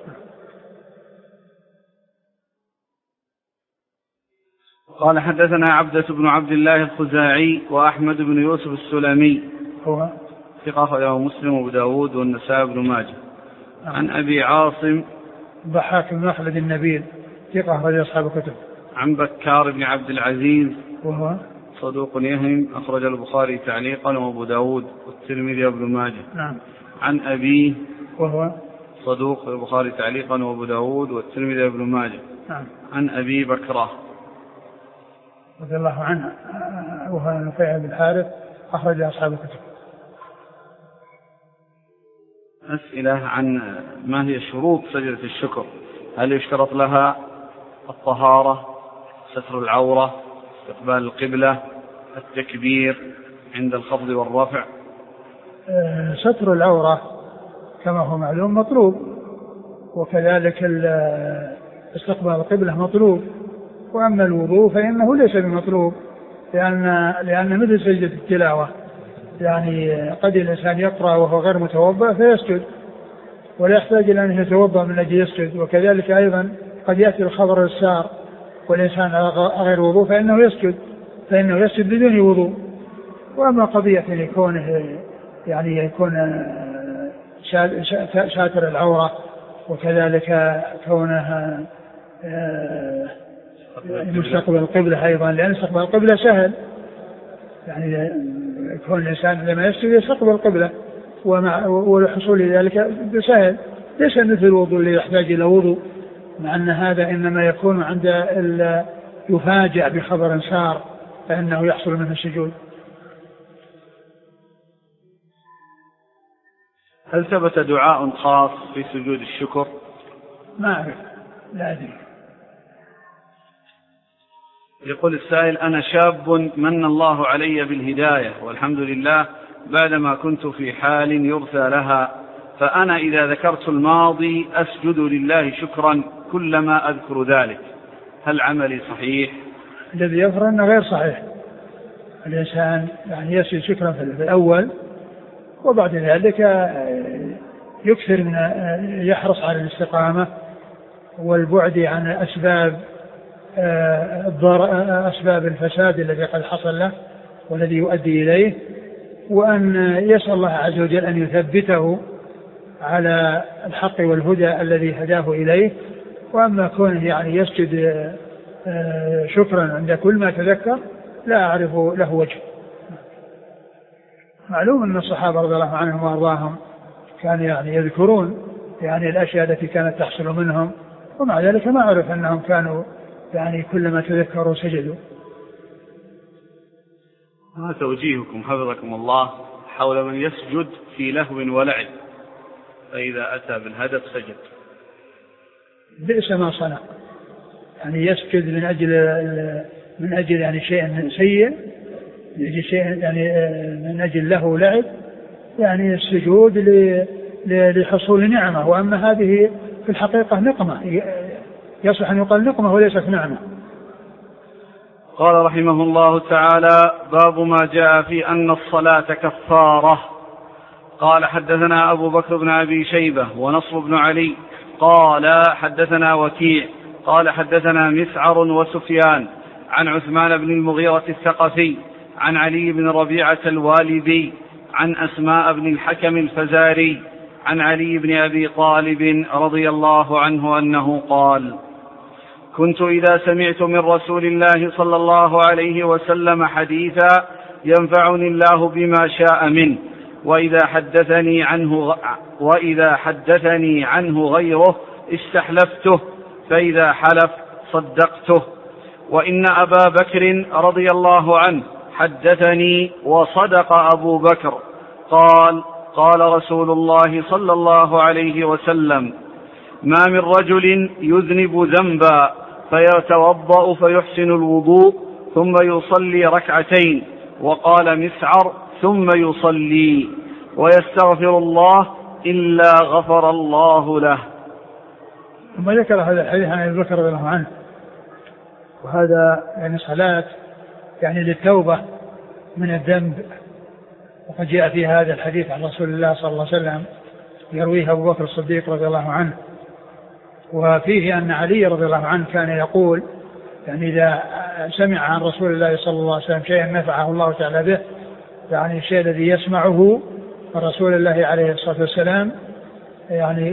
قال حدثنا عبدة بن عبد الله الخزاعي وأحمد بن يوسف السلمي هو ثقة أخرجه مسلم وأبو داود والنسائي بن ماجه. عن أبي عاصم ضحاك بن مخلد النبيل ثقة أخرج أصحاب الكتب. عن بكار بن عبد العزيز وهو صدوق يهم أخرج البخاري تعليقا وأبو داود والترمذي وابن ماجه. نعم. عن أبيه وهو صدوق البخاري تعليقا وأبو داود والترمذي وابن ماجه. نعم. عن أبي بكرة رضي الله عنه وهو نفيع بن الحارث أخرج أصحاب الكتب. أسئلة عن ما هي شروط سجدة الشكر؟ هل يشترط لها الطهارة، ستر العورة، استقبال القبلة، التكبير عند الخفض والرفع؟ أه ستر العورة كما هو معلوم مطلوب، وكذلك استقبال القبلة مطلوب. وأما الوضوء فإنه ليس بمطلوب، لأن لأن مثل سجدة التلاوة يعني قد الإنسان يقرأ وهو غير متوضأ فيسجد ولا يحتاج إلى أن يتوضأ من أجل يسجد. وكذلك أيضا قد يأتي الخبر السار والإنسان غير وضوء فإنه يسجد فإنه يسجد بدون وضوء. وأما قضية يكون يعني يكون شاتر العورة وكذلك كونها مستقبل القبلة أيضا، لأن استقبال القبلة سهل، يعني يكون الإنسان لما يسجد يستقبل القبلة ومع والحصول ذلك سهل، ليس مثل الوضوء اللي يحتاج إلى وضوء، مع أن هذا إنما يكون عند يفاجأ بخبر سار فإنه يحصل منه السجود. هل ثبت دعاء خاص في سجود الشكر؟ ما أعرف، لا أدري. يقول السائل: أنا شاب من الله علي بالهداية والحمد لله بعدما كنت في حال يرثى لها، فأنا إذا ذكرت الماضي أسجد لله شكرا كلما أذكر ذلك، هل عملي صحيح؟ الذي يظهر أنه غير صحيح. الإنسان يعني يسجد شكرا في الأول وبعد ذلك يكثر من يحرص على الاستقامة والبعد عن أسباب أسباب الفساد الذي قد حصل له والذي يؤدي إليه، وأن يسأل الله عز وجل أن يثبته على الحق والهدى الذي هداه إليه. وأما كونه يعني يسجد شكرا عند كل ما تذكر لا أعرف له وجه. معلوم أن الصحابة رضي الله عنهم وأرضاهم كانوا يعني يذكرون يعني الأشياء التي كانت تحصل منهم، ومع ذلك ما أعرف أنهم كانوا يعني كلما تذكروا سجدوا. ما توجيهكم حفظكم الله حول من يسجد في لهو ولعب فإذا أتى بالهدف سجد؟ بئس ما صنع، يعني يسجد من أجل من أجل يعني شيء سيء، من أجل شيء يعني من أجل له ولعب، يعني السجود لحصول نعمة. وأما هذه في الحقيقة نقمة، يصح أن يقال نقمة وليست نعمة. قال رحمه الله تعالى: باب ما جاء في أن الصلاة كفارة. قال حدثنا أبو بكر بن أبي شيبة ونصر بن علي قال حدثنا وكيع قال حدثنا مسعر وسفيان عن عثمان بن المغيرة الثقفي عن علي بن ربيعة الوالدي عن أسماء بن الحكم الفزاري عن علي بن أبي طالب رضي الله عنه أنه قال: كنت إذا سمعت من رسول الله صلى الله عليه وسلم حديثا ينفعني الله بما شاء منه، وإذا حدثني عنه وإذا حدثني عنه غيره استحلفته، فإذا حلف صدقته. وإن أبا بكر رضي الله عنه حدثني وصدق أبو بكر قال: قال رسول الله صلى الله عليه وسلم: ما من رجل يذنب ذنبا فيتوضأ فيحسن الوضوء ثم يصلي ركعتين، وقال مسعر: ثم يصلي ويستغفر الله إلا غفر الله له. ثم ذكر هذا الحديث عن أبي بكر رضي الله عنه، وهذا يعني صلاة يعني للتوبة من الذنب. وقد جاء في هذا الحديث عن رسول الله صلى الله عليه وسلم يرويه أبو بكر الصديق رضي الله عنه، وفيه أن علي رضي الله عنه كان يقول يعني إذا سمع عن رسول الله صلى الله عليه وسلم شيئا نفعه الله تعالى به، يعني الشيء الذي يسمعه من رسول الله عليه الصلاة والسلام يعني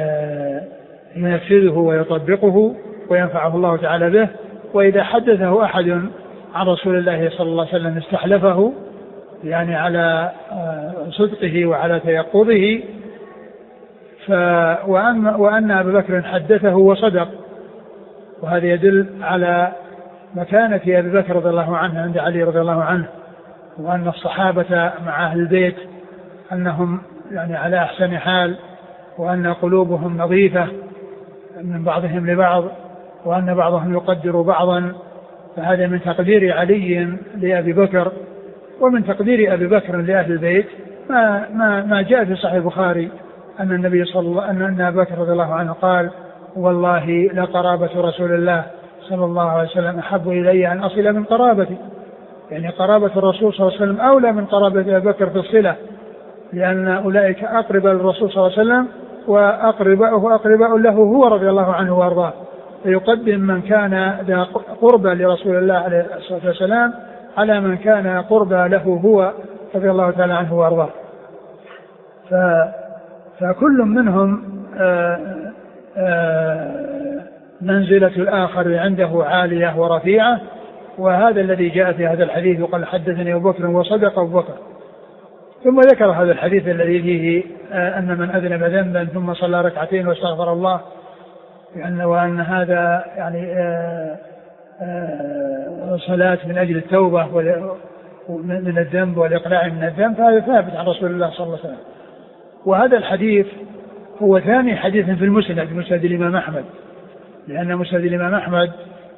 ينفذه ويطبقه وينفعه الله تعالى به. وإذا حدثه أحد عن رسول الله صلى الله عليه وسلم استحلفه يعني على صدقه وعلى تيقظه. وأن, وأن أبا بكر حدثه وصدق، وهذا يدل على مكانة أبي بكر رضي الله عنه عند علي رضي الله عنه، وأن الصحابة مع أهل البيت أنهم يعني على أحسن حال، وأن قلوبهم نظيفة من بعضهم لبعض، وأن بعضهم يقدر بعضا. فهذا من تقدير علي لأبي بكر، ومن تقدير أبي بكر لأهل البيت ما, ما, ما جاء في صحيح البخاري أن النبي صلى الله أن أن أبي بكر رضي الله عنه قال: والله لقرابة رسول الله صلى الله عليه وسلم أحب إلي أن أصل من قرابتي. يعني قرابة الرسول صلى الله عليه وسلم أولى من قرابة أبي بكر في الصلة، لأن أولئك أقرب للرسول صلى الله عليه وسلم وأقرباؤه أقرباء له هو رضي الله عنه وأرضاه، فيقدم من كان ذا قربى لرسول الله عليه الصلاة والسلام على من كان قربى له هو رضي الله تعالى عنه وأرضاه. فكل منهم آآ آآ منزلة الآخر عنده عالية ورفيعة، وهذا الذي جاء في هذا الحديث. وقال: حدثني أبو بكر وصدق أبو بكر. ثم ذكر هذا الحديث الذي فيه أن من أذنب ذنبا ثم صلى ركعتين واستغفر الله، يعني وأن هذا يعني آآ آآ صلاة من أجل التوبة من الذنب والإقلاع من الذنب، فهذا ثابت عن رسول الله صلى الله عليه وسلم. وهذا الحديث هو ثاني حديث في المسند، مسند الإمام أحمد، لأن مسند الإمام أحمد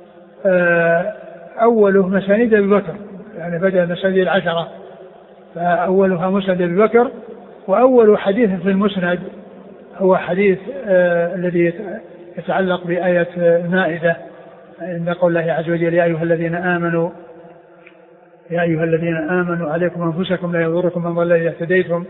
أوله مسانيد أبي بكر، يعني بدأ مسانيد العشرة، فأولها مسند أبي بكر. وأول حديث في المسند هو حديث الذي يتعلق بآية المائدة عند قول الله عز وجل: يا أيها الذين آمنوا يا أيها الذين آمنوا عليكم أنفسكم لا يضركم من ضل إذا اهتديتم.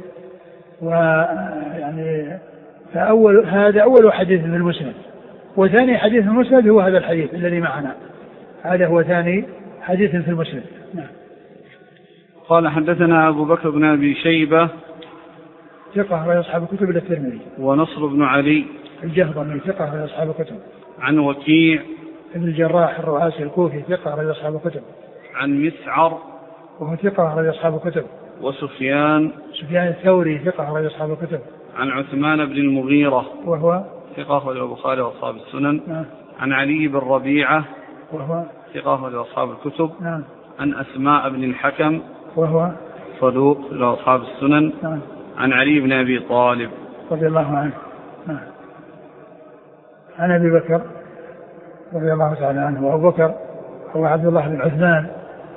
ويعني فأول هذا أول حديث في المسند. وثاني حديث في المسند هو هذا الحديث الذي معنا، هذا هو ثاني حديث في المسند. نعم. قال: حدثنا أبو بكر بن أبي شيبة ثقة رجل أصحاب الكتب إلى الترمذي. ونصر بن علي الجهضمي ثقة رجل أصحاب الكتب. عن وكيع ابن الجراح الرؤاسي الكوفي ثقة رجل أصحاب الكتب. عن مسعر وهو ثقة رجل أصحاب الكتب. وسفيان سفيان الثوري ثقة رجل أصحاب الكتب. عن عثمان بن المغيرة وهو ثقة رجل البخاري وأصحاب السنن. نعم. عن علي بن ربيعة وهو ثقة رجل أصحاب الكتب. نعم. عن أسماء بن الحكم وهو صدوق رجل أصحاب السنن. نعم. عن علي بن أبي طالب رضي الله عنه. نعم. عن أبي بكر رضي الله تعالى عنه. وأبو بكر هو عبد الله بن عثمان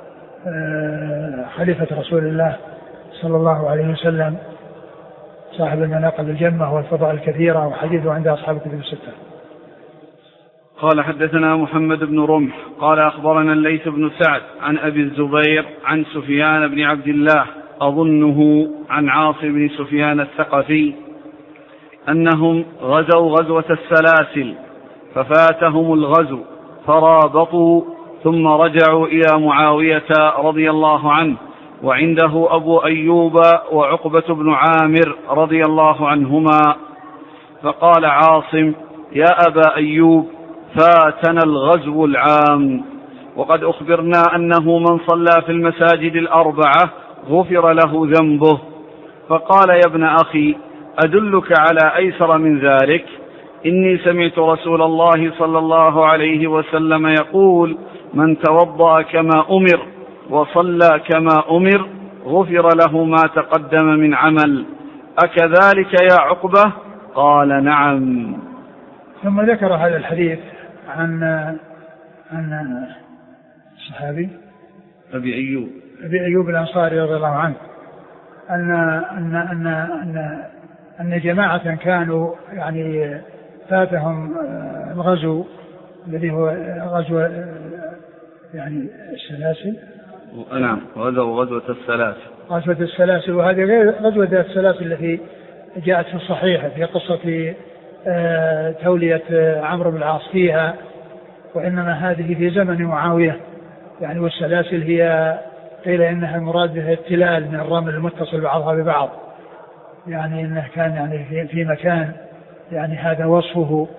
خليفة رسول الله صلى الله عليه وسلم، صاحب المناقب الجمة والفضائل الكثيرة، وحديثه عند أصحاب الكتب الستة. قال: حدثنا محمد بن رمح قال: أخبرنا الليث بن سعد عن أبي الزبير عن سفيان بن عبد الله أظنه عن عاصم بن سفيان الثقفي أنهم غزوا غزوة السلاسل ففاتهم الغزو فرابطوا ثم رجعوا إلى معاوية رضي الله عنه وعنده أبو أيوب وعقبة بن عامر رضي الله عنهما. فقال عاصم: يا أبا أيوب، فاتنا الغزو العام، وقد أخبرنا أنه من صلى في المساجد الأربعة غفر له ذنبه. فقال: يا ابن أخي، أدلك على أيسر من ذلك؟ إني سمعت رسول الله صلى الله عليه وسلم يقول: من توضأ كما أمر وصلى كما أمر غفر له ما تقدم من عمل، أكذلك يا عقبة؟ قال: نعم. ثم ذكر هذا الحديث عن عن الصحابي أبي أيوب أبي أيوب الأنصاري رضي الله عنه أن أن أن أن أن جماعة كانوا يعني فاتهم الغزو الذي هو غزو يعني السلاسل. نعم، غزو غزوة السلاسل غزوة السلاسل وهذه غير غزوة السلاسل التي جاءت في الصحيحة في قصة تولية عمرو بن العاص فيها، وإنما هذه في زمن معاوية يعني. والسلاسل هي قيل إنها المراد بها التلال من الرمل المتصل بعضها ببعض، يعني إنه كان يعني في مكان يعني هذا وصفه.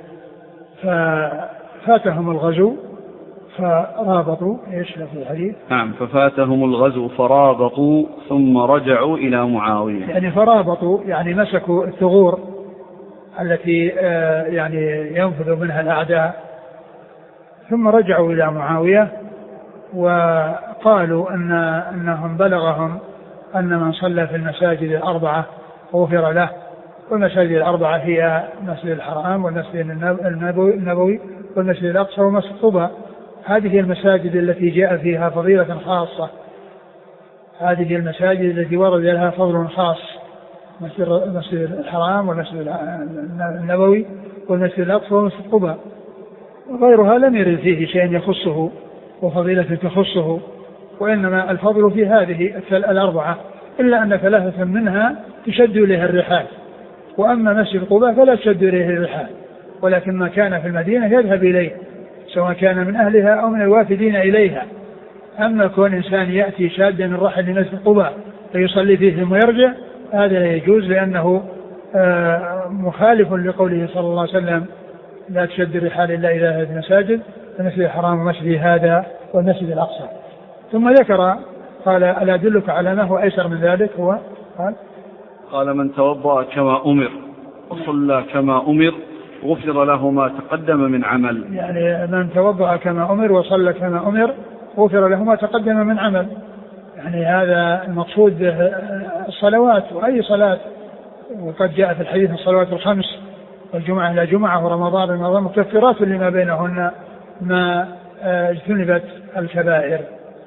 ففاتهم الغزو فرابطوا ايش في الحديث؟ نعم، ففاتهم الغزو فرابطوا ثم رجعوا إلى معاوية. يعني فرابطوا يعني مسكوا الثغور التي آه يعني ينفذ منها الأعداء، ثم رجعوا إلى معاوية وقالوا أن أنهم بلغهم أن من صلى في المساجد الأربعة غفر له. والمساجد الأربعة هي المسجد الحرام والمسجد النبوي والمسجد الأقصى ومسجد قباء. هذه المساجد التي جاء فيها فضيلة خاصة، هذه المساجد التي ورد لها فضل خاص، المسجد الحرام والمسجد النبوي والمسجد الأقصى ومسجد قباء. وغيرها لم يرد فيه شيء يخصه وفضيلة تخصه، وإنما الفضل في هذه الأربعة، إلا أن ثلاثة منها تشد إليها الرحال، وأما مسجد قباء فلا تشد إليه الرحال، ولكن ما كان في المدينة يذهب إليه سواء كان من أهلها أو من الوافدين إليها. أما كون إنسان يأتي شادا من رحل لمسجد قباء فيصلي فيه ثم يرجع، هذا لا يجوز، لأنه مخالف لقوله صلى الله عليه وسلم: لا تشد الرحال إلا إلى هذه المساجد، المسجد الحرام ومسجد هذا والمسجد الأقصى. ثم ذكر قال: ألا أدلك على ما هو أيسر من ذلك؟ هو قال قال: من توضأ كما أمر وصلى كما أمر غفر له ما تقدم من عمل. يعني من توضأ كما أمر وصلى كما أمر غفر له ما تقدم من عمل، يعني هذا المقصود الصلوات وأي صلاة. وقد جاء في الحديث الصلوات الخمس والجمعة إلى جمعة ورمضان رمضان مكفرات لما بينهن ما اجتنبت الكبائر.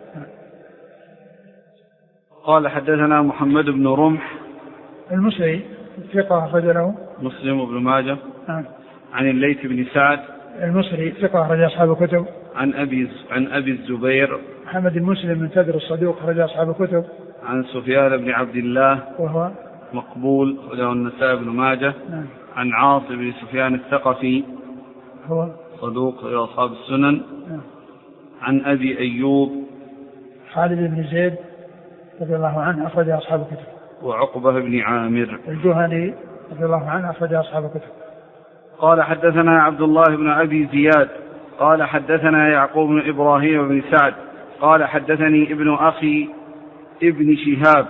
قال: حدثنا محمد بن رمح المصري ثقة أخرج له مسلم بن ماجه آه. عن الليث بن سعد المصري ثقة أخرج أصحاب الكتب. عن أبي عن أبي الزبير محمد المسلم من تدر الصدوق أخرج أصحاب الكتب. عن سفيان بن عبد الله وهو مقبول له النسائي بن ماجه. نعم. عن عاصم بن سفيان الثقفي هو صدوق إلى أصحاب السنن. نعم. عن أبي أيوب خالد بن زيد رضي الله عنه أخرج أصحاب الكتب. وعقبة بن عامر الجهني رضي الله عنه أخرج أصحاب الكتب. قال: حدثنا عبد الله بن أبي زياد قال: حدثنا يعقوب بن إبراهيم بن سعد قال: حدثني ابن أخي ابن شهاب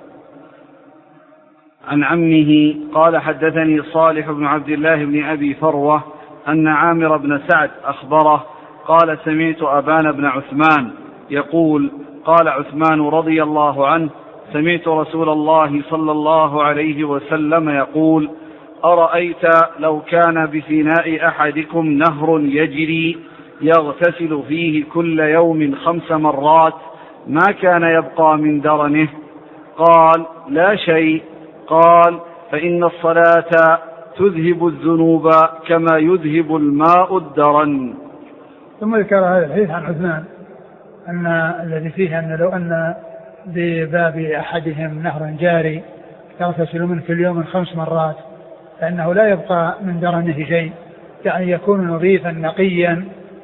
عن عمه قال: حدثني صالح بن عبد الله بن أبي فروة أن عامر بن سعد أخبره قال: سمعت أبان بن عثمان يقول: قال عثمان رضي الله عنه: سمعت رسول الله صلى الله عليه وسلم يقول: أرأيت لو كان بفناء أحدكم نهر يجري يغتسل فيه كل يوم خمس مرات ما كان يبقى من درنه؟ قال: لا شيء. قال: فإن الصلاة تذهب الذنوب كما يذهب الماء الدرن. ثم ذكر هذا الحديث عن عثمان أن الذي فيه أن لو أن بباب أحدهم نهر جاري يغتسل منه في اليوم خمس مرات، فإنه لا يبقى من درنه شيء، يعني يكون نظيفا نقيا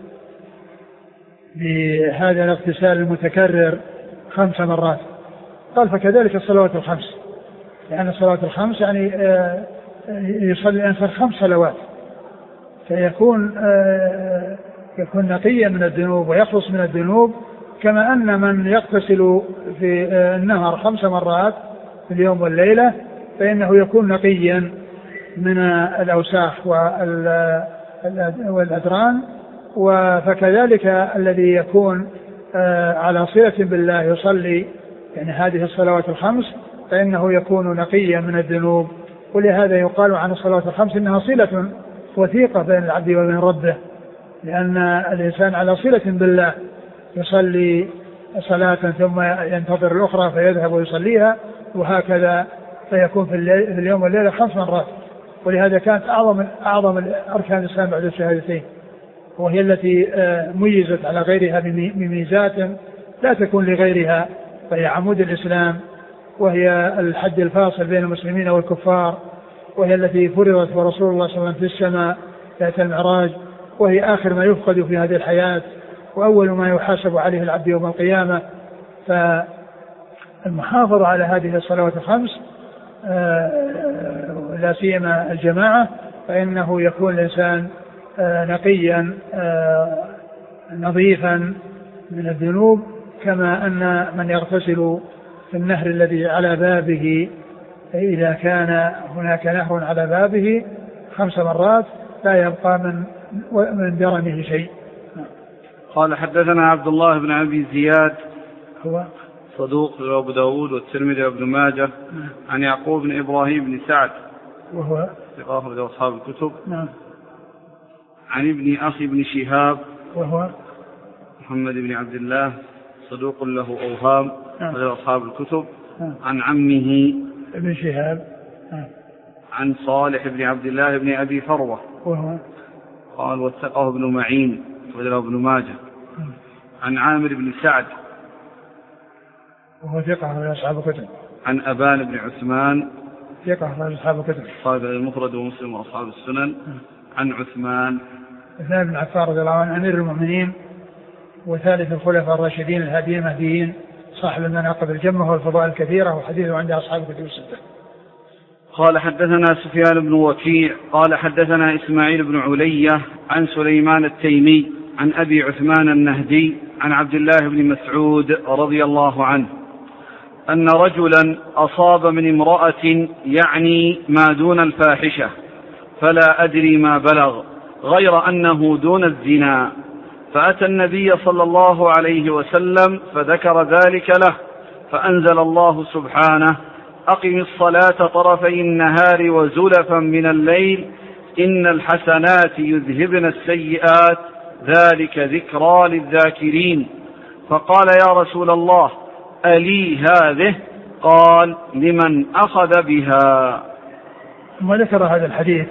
بهذا الاغتسال المتكرر خمس مرات. قال فكذلك الصلوات الخمس، لأن الصلوات الخمس يعني يصلي الإنسان خمس صلوات، فيكون يكون نقيا من الذنوب ويخلص من الذنوب، كما أن من يغتسل في النهر خمس مرات في اليوم والليلة فإنه يكون نقيا من الأوساخ والأدران. فكذلك الذي يكون على صلة بالله يصلي يعني هذه الصلوات الخمس فإنه يكون نقيا من الذنوب. ولهذا يقال عن الصلوات الخمس إنها صلة وثيقة بين العبد وبين ربه، لأن الإنسان على صلة بالله يصلي صلاة ثم ينتظر الأخرى فيذهب ويصليها، وهكذا فيكون في اليوم والليلة خمس مرات. ولهذا كانت أعظم أعظم أركان الإسلام بعد الشهادتين، وهي التي ميزت على غيرها بميزات لا تكون لغيرها، فهي عمود الإسلام، وهي الحد الفاصل بين المسلمين والكفار، وهي التي فرضت ورسول الله صلى الله عليه وسلم في السماء ذات المعراج، وهي آخر ما يفقد في هذه الحياة وأول ما يحاسب عليه العبد يوم القيامة. فالمحافظة على هذه الصلوات الخمس لا سيما الجماعة، فإنه يكون الإنسان نقيا نظيفا من الذنوب، كما أن من يغتسل في النهر الذي على بابه إذا كان هناك نهر على بابه خمس مرات لا يبقى من من درنه شيء. قال حدثنا عبد الله بن أبي زياد هو صدوق أبو داود والترمذي وابن ماجه عن يعقوب بن إبراهيم بن سعد وهو ثقة أصحاب الكتب نعم. عن ابن أخي بن شهاب وهو محمد بن عبد الله صدوق له أوهام غير أصحاب الكتب. عن عمه ابن شهاب عن صالح بن عبد الله بن أبي فروة وهو قال وثقه ابن معين وله ابن ماجه. عن عامر بن سعد وهو ثقة من أصحاب الكتب. عن أبان بن عثمان ثقة من أصحاب الكتب صاحب المفرد ومسلم وأصحاب السنن. عن عثمان عثمان بن عفان رضي الله عنه أمير المؤمنين وثالث الخلفاء الراشدين الهاديين المهديين صاحب المناقب الجمة والفضائل الكثيرة، وحديثه عند أصحاب الكتب الستة. قال حدثنا سفيان بن وكيع قال حدثنا إسماعيل بن علية عن سليمان التيمي عن أبي عثمان النهدي عن عبد الله بن مسعود رضي الله عنه أن رجلا أصاب من امرأة يعني ما دون الفاحشة فلا أدري ما بلغ غير أنه دون الزنا، فأتى النبي صلى الله عليه وسلم فذكر ذلك له، فأنزل الله سبحانه أقم الصلاة طرفي النهار وزلفا من الليل إن الحسنات يذهبن السيئات ذلك ذكرى للذاكرين. فقال يا رسول الله ألي هذه؟ قال لمن أخذ بها. ثم ذكر هذا الحديث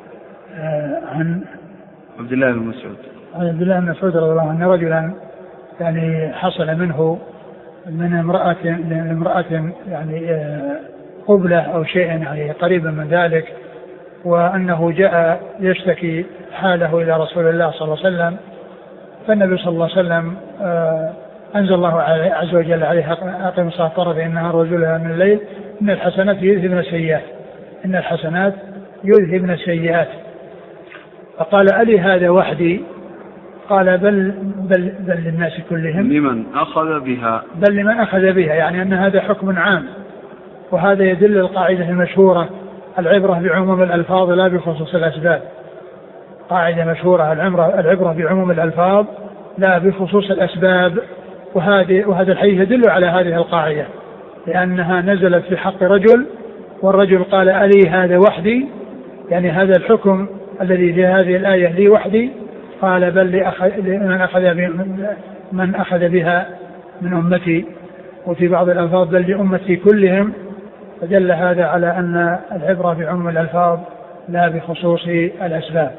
عن عبد الله بن مسعود عن عبد الله بن مسعود رضي الله عنه رجلا يعني حصل منه من امرأة لامرأة يعني قبلة أو شيء يعني قريبا من ذلك، وأنه جاء يشتكي حاله إلى رسول الله صلى الله عليه وسلم، فالنبي صلى الله عليه وسلم أنزل الله عز وجل عليه أقم الصلاة طرفي النهار وزلفا من الليل إن الحسنات يذهبن السيئات إن الحسنات يذهبن السيئات. فقال ألي هذا وحدي؟ قال بل, بل, بل للناس كلهم لمن أخذ بها بل لمن أخذ بها، يعني أن هذا حكم عام، وهذا يدل القاعدة المشهورة العبرة بعموم الألفاظ لا بخصوص الأسباب. قاعدة مشهورة العبرة بعموم الألفاظ لا بخصوص الأسباب، وهذا الحديث يدل على هذه القاعدة، لأنها نزلت في حق رجل والرجل قال ألي هذا وحدي، يعني هذا الحكم الذي في هذه الآية لي وحدي. قال بل لمن أخذ من أخذ بها من أمتي، وفي بعض الألفاظ بل لأمتي كلهم، فدل هذا على أن العبرة بعموم الألفاظ لا بخصوص الأسباب.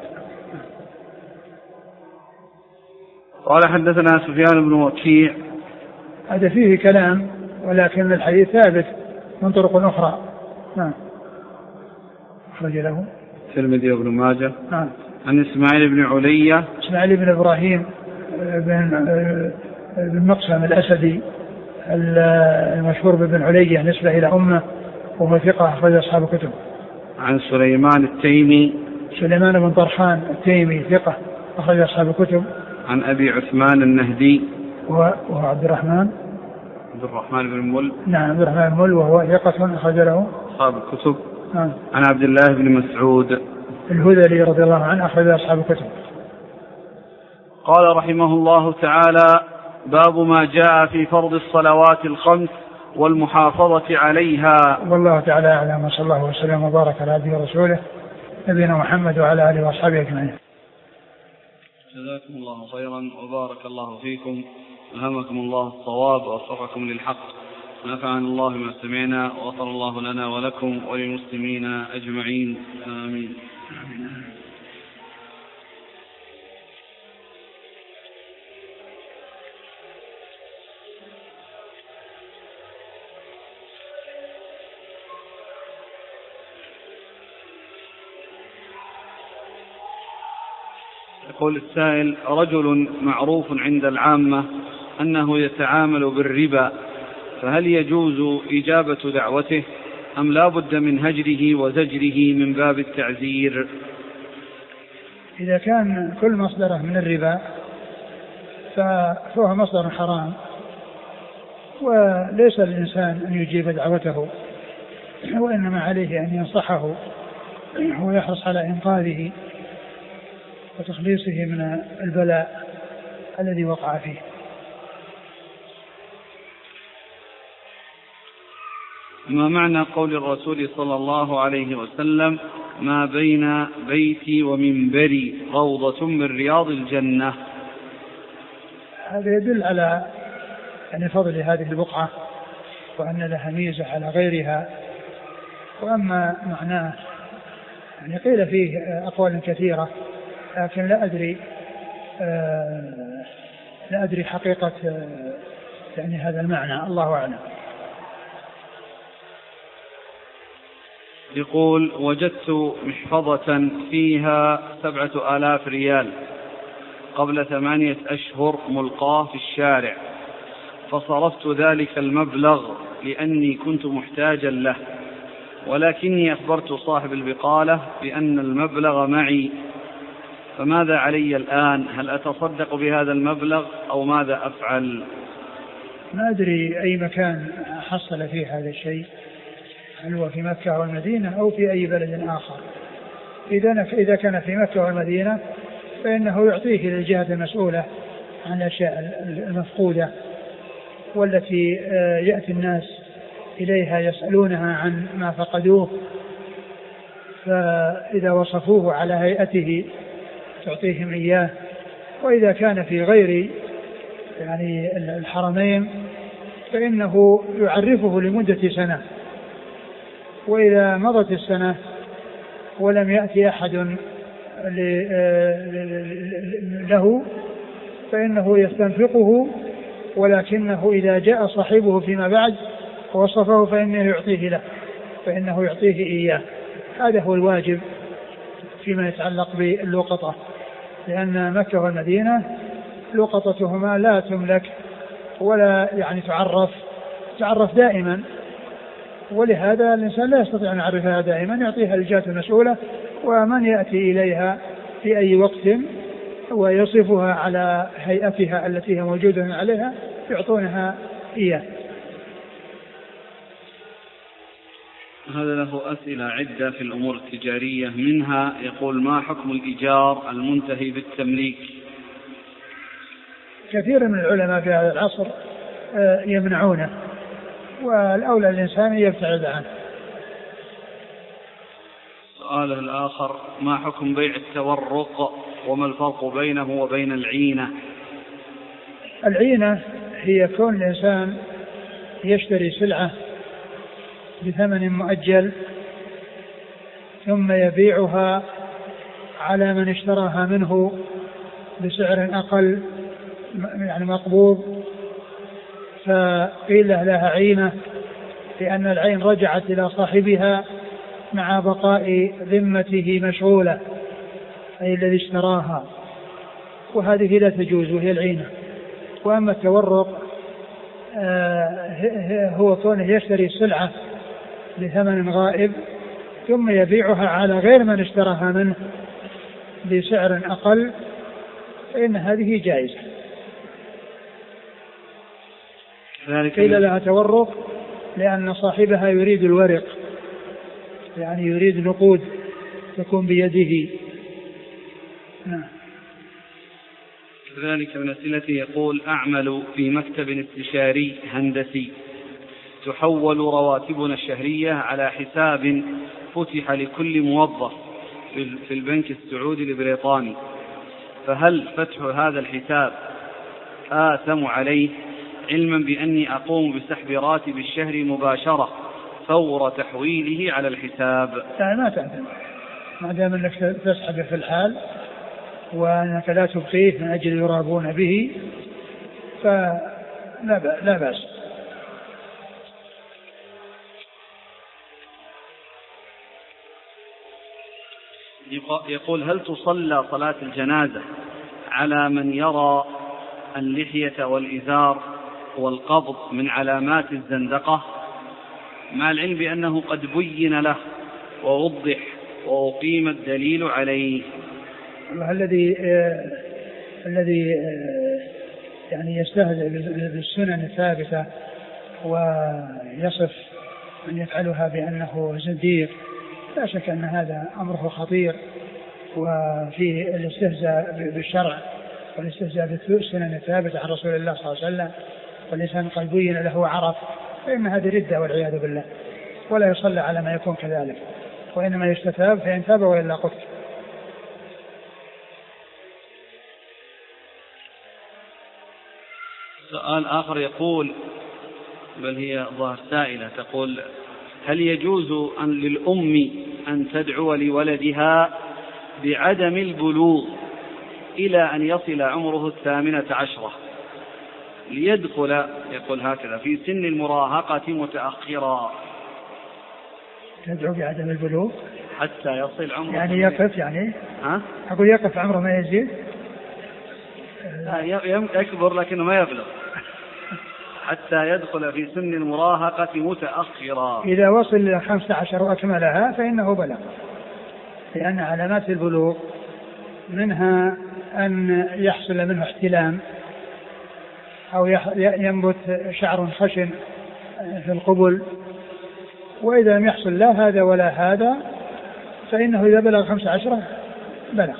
قال حدثنا سفيان بن وكيع. هذا فيه كلام ولكن الحديث ثابت من طرق أخرى. نعم. أخرج له الترمذي وابن ماجه. نعم. عن إسماعيل بن علية إسماعيل بن إبراهيم بن بن مقسم الأسدي المشهور بابن علية نسبة إلى أمه، وهو ثقة أخرج أصحاب الكتب. عن سليمان التيمي سليمان بن طرخان التيمي ثقة أخرج أصحاب الكتب. عن أبي عثمان النهدي وهو عبد الرحمن عبد الرحمن بن مل. نعم عبد الرحمن بن مل وهو ثقة أخرج له أصحاب الكتب. نعم. عن عبد الله بن مسعود الهذلي رضي الله عنه أخرج أصحاب الكتب. قال رحمه الله تعالى: باب ما جاء في فرض الصلوات الخمس والمحافظة عليها. والله تعالى أعلم، صلى الله وسلم وبارك على عبده ورسوله نبينا محمد وعلى آله وأصحابه أجمعين. جزاكم الله خيرا وبارك الله فيكم، ألهمكم الله الصواب ووفقكم للحق، ونفعنا الله بما سمعنا، وغفر الله لنا ولكم وللمسلمين أجمعين، آمين. يقول السائل: رجل معروف عند العامة أنه يتعامل بالربا، فهل يجوز إجابة دعوته أم لا بد من هجره وزجره من باب التعزير؟ إذا كان كل مصدره من الربا فهو مصدر حرام، وليس الإنسان أن يجيب دعوته، وإنما عليه أن ينصحه ويحرص على إنقاذه وتخليصه من البلاء الذي وقع فيه. ما معنى قول الرسول صلى الله عليه وسلم: ما بين بيتي ومنبري روضة من رياض الجنة؟ هذا يدل على أن فضل هذه البقعة وأن لها ميزة على غيرها. وأما معناه يعني قيل فيه أقوال كثيرة، لكن لا أدري آه لا أدري حقيقة آه يعني هذا المعنى، الله أعلم. يقول: وجدت محفظة فيها سبعة آلاف ريال قبل ثمانية أشهر ملقاة في الشارع، فصرفت ذلك المبلغ لأني كنت محتاجا له، ولكني أخبرت صاحب البقالة بأن المبلغ معي، فماذا علي الآن؟ هل أتصدق بهذا المبلغ أو ماذا أفعل؟ ما أدري أي مكان حصل فيه هذا الشيء، هل هو في مكة والمدينة أو في أي بلد آخر. إذا كان في مكة والمدينة فإنه يعطيه للجهة المسؤولة عن الأشياء المفقودة والتي يأتي الناس إليها يسألونها عن ما فقدوه، فإذا وصفوه على هيئته تعطيهم إياه. وإذا كان في غير يعني الحرمين فإنه يعرفه لمدة سنة، وإذا مضت السنة ولم يأتي أحد له فإنه يستنفقه، ولكنه إذا جاء صاحبه فيما بعد ووصفه فإنه يعطيه له فإنه يعطيه إياه. هذا هو الواجب فيما يتعلق باللقطة، لأن مكة والمدينة لقطتهما لا تملك ولا يعني تعرف تعرف دائما، ولهذا الإنسان لا يستطيع أن يعرفها دائما، يعطيها الجهات المسؤولة، ومن يأتي إليها في أي وقت ويصفها على هيئتها التي هي موجودة عليها يعطونها إياه. هذا له أسئلة عدة في الأمور التجارية، منها يقول: ما حكم الإيجار المنتهي بالتمليك؟ كثير من العلماء في هذا العصر يمنعونه، والأولى الإنسان يبتعد عنه. سؤاله الآخر: ما حكم بيع التورق وما الفرق بينه وبين العينة؟ العينة هي كون الإنسان يشتري سلعة بثمن مؤجل ثم يبيعها على من اشتراها منه بسعر أقل يعني مقبوض، ف فقيل لها عينة لأن العين رجعت إلى صاحبها مع بقاء ذمته مشغولة، أي الذي اشتراها، وهذه لا تجوز وهي العينة. وأما التورق هو كونه يشتري سلعة بثمن غائب ثم يبيعها على غير من اشتراها منه بسعر أقل، فإن هذه جائزة. قيل لها تورق لأن صاحبها يريد الورق، يعني يريد نقود تكون بيده. نعم. كذلك من أسئلته يقول: أعمل في مكتب استشاري هندسي، تحول رواتبنا الشهرية على حساب فتح لكل موظف في البنك السعودي البريطاني، فهل فتح هذا الحساب آثم عليه، علما بأني أقوم بسحب راتب الشهر مباشرة فور تحويله على الحساب؟ لا، ما تأثم ما دام أنك تسحب في الحال وأنك لا تبقيه من أجل يرابون به، فلا بأس. يقول: هل تصلى صلاة الجنازة على من يرى اللحية والإزار والقبض من علامات الزندقة، مع العلم بأنه قد بين له ووضح وأقيم الدليل عليه؟ الذي آه الذي آه يعني يستهزئ بالسنن الثابتة ويصف من يفعلها بأنه زنديق، لا شك أن هذا أمره خطير، وفيه الاستهزاء بالشرع والاستهزاء بالسنن الثابتة عن رسول الله صلى الله عليه وسلم، والإنسان قد بين له وعرف، فإن هذه ردة والعياذ بالله، ولا يصلى على ما يكون كذلك، وإنما يستتاب فإن تاب وإلا قتل. سؤال آخر يقول، بل هي ظاهر سائلة، تقول: هل يجوز أن للأم أن تدعو لولدها بعدم البلوغ إلى أن يصل عمره الثامنة عشرة ليدخل، يقول هكذا، في سن المراهقة متأخرا؟ تدعو بعدم البلوغ حتى يصل عمره، يعني يقف، يعني ها؟ أقول يقف عمره ما يزيد، يكبر لكنه ما يبلغ، حتى يدخل في سن المراهقة متأخرا. إذا وصل إلى خمسة عشر وأكملها فإنه بلغ، لأن علامات البلوغ منها أن يحصل منه احتلام أو ينبت شعر خشن في القبل، وإذا لم يحصل لا هذا ولا هذا فإنه إذا بلغ خمسة عشر بلغ.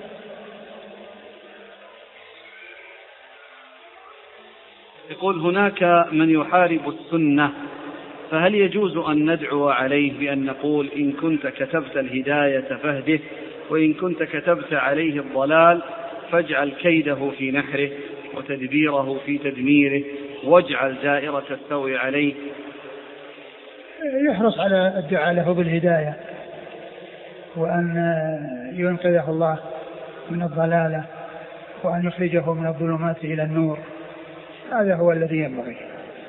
يقول: هناك من يحارب السنة، فهل يجوز أن ندعو عليه بأن نقول: إن كنت كتبت الهداية فاهده، وإن كنت كتبت عليه الضلال فاجعل كيده في نحره وتدبيره في تدميره، واجعل دائرة السوء عليه؟ يحرص على الدعاء له بالهداية، وأن ينقذه الله من الضلالة، وأن يخرجه من الظلمات إلى النور، هذا هو الذي ينبغي.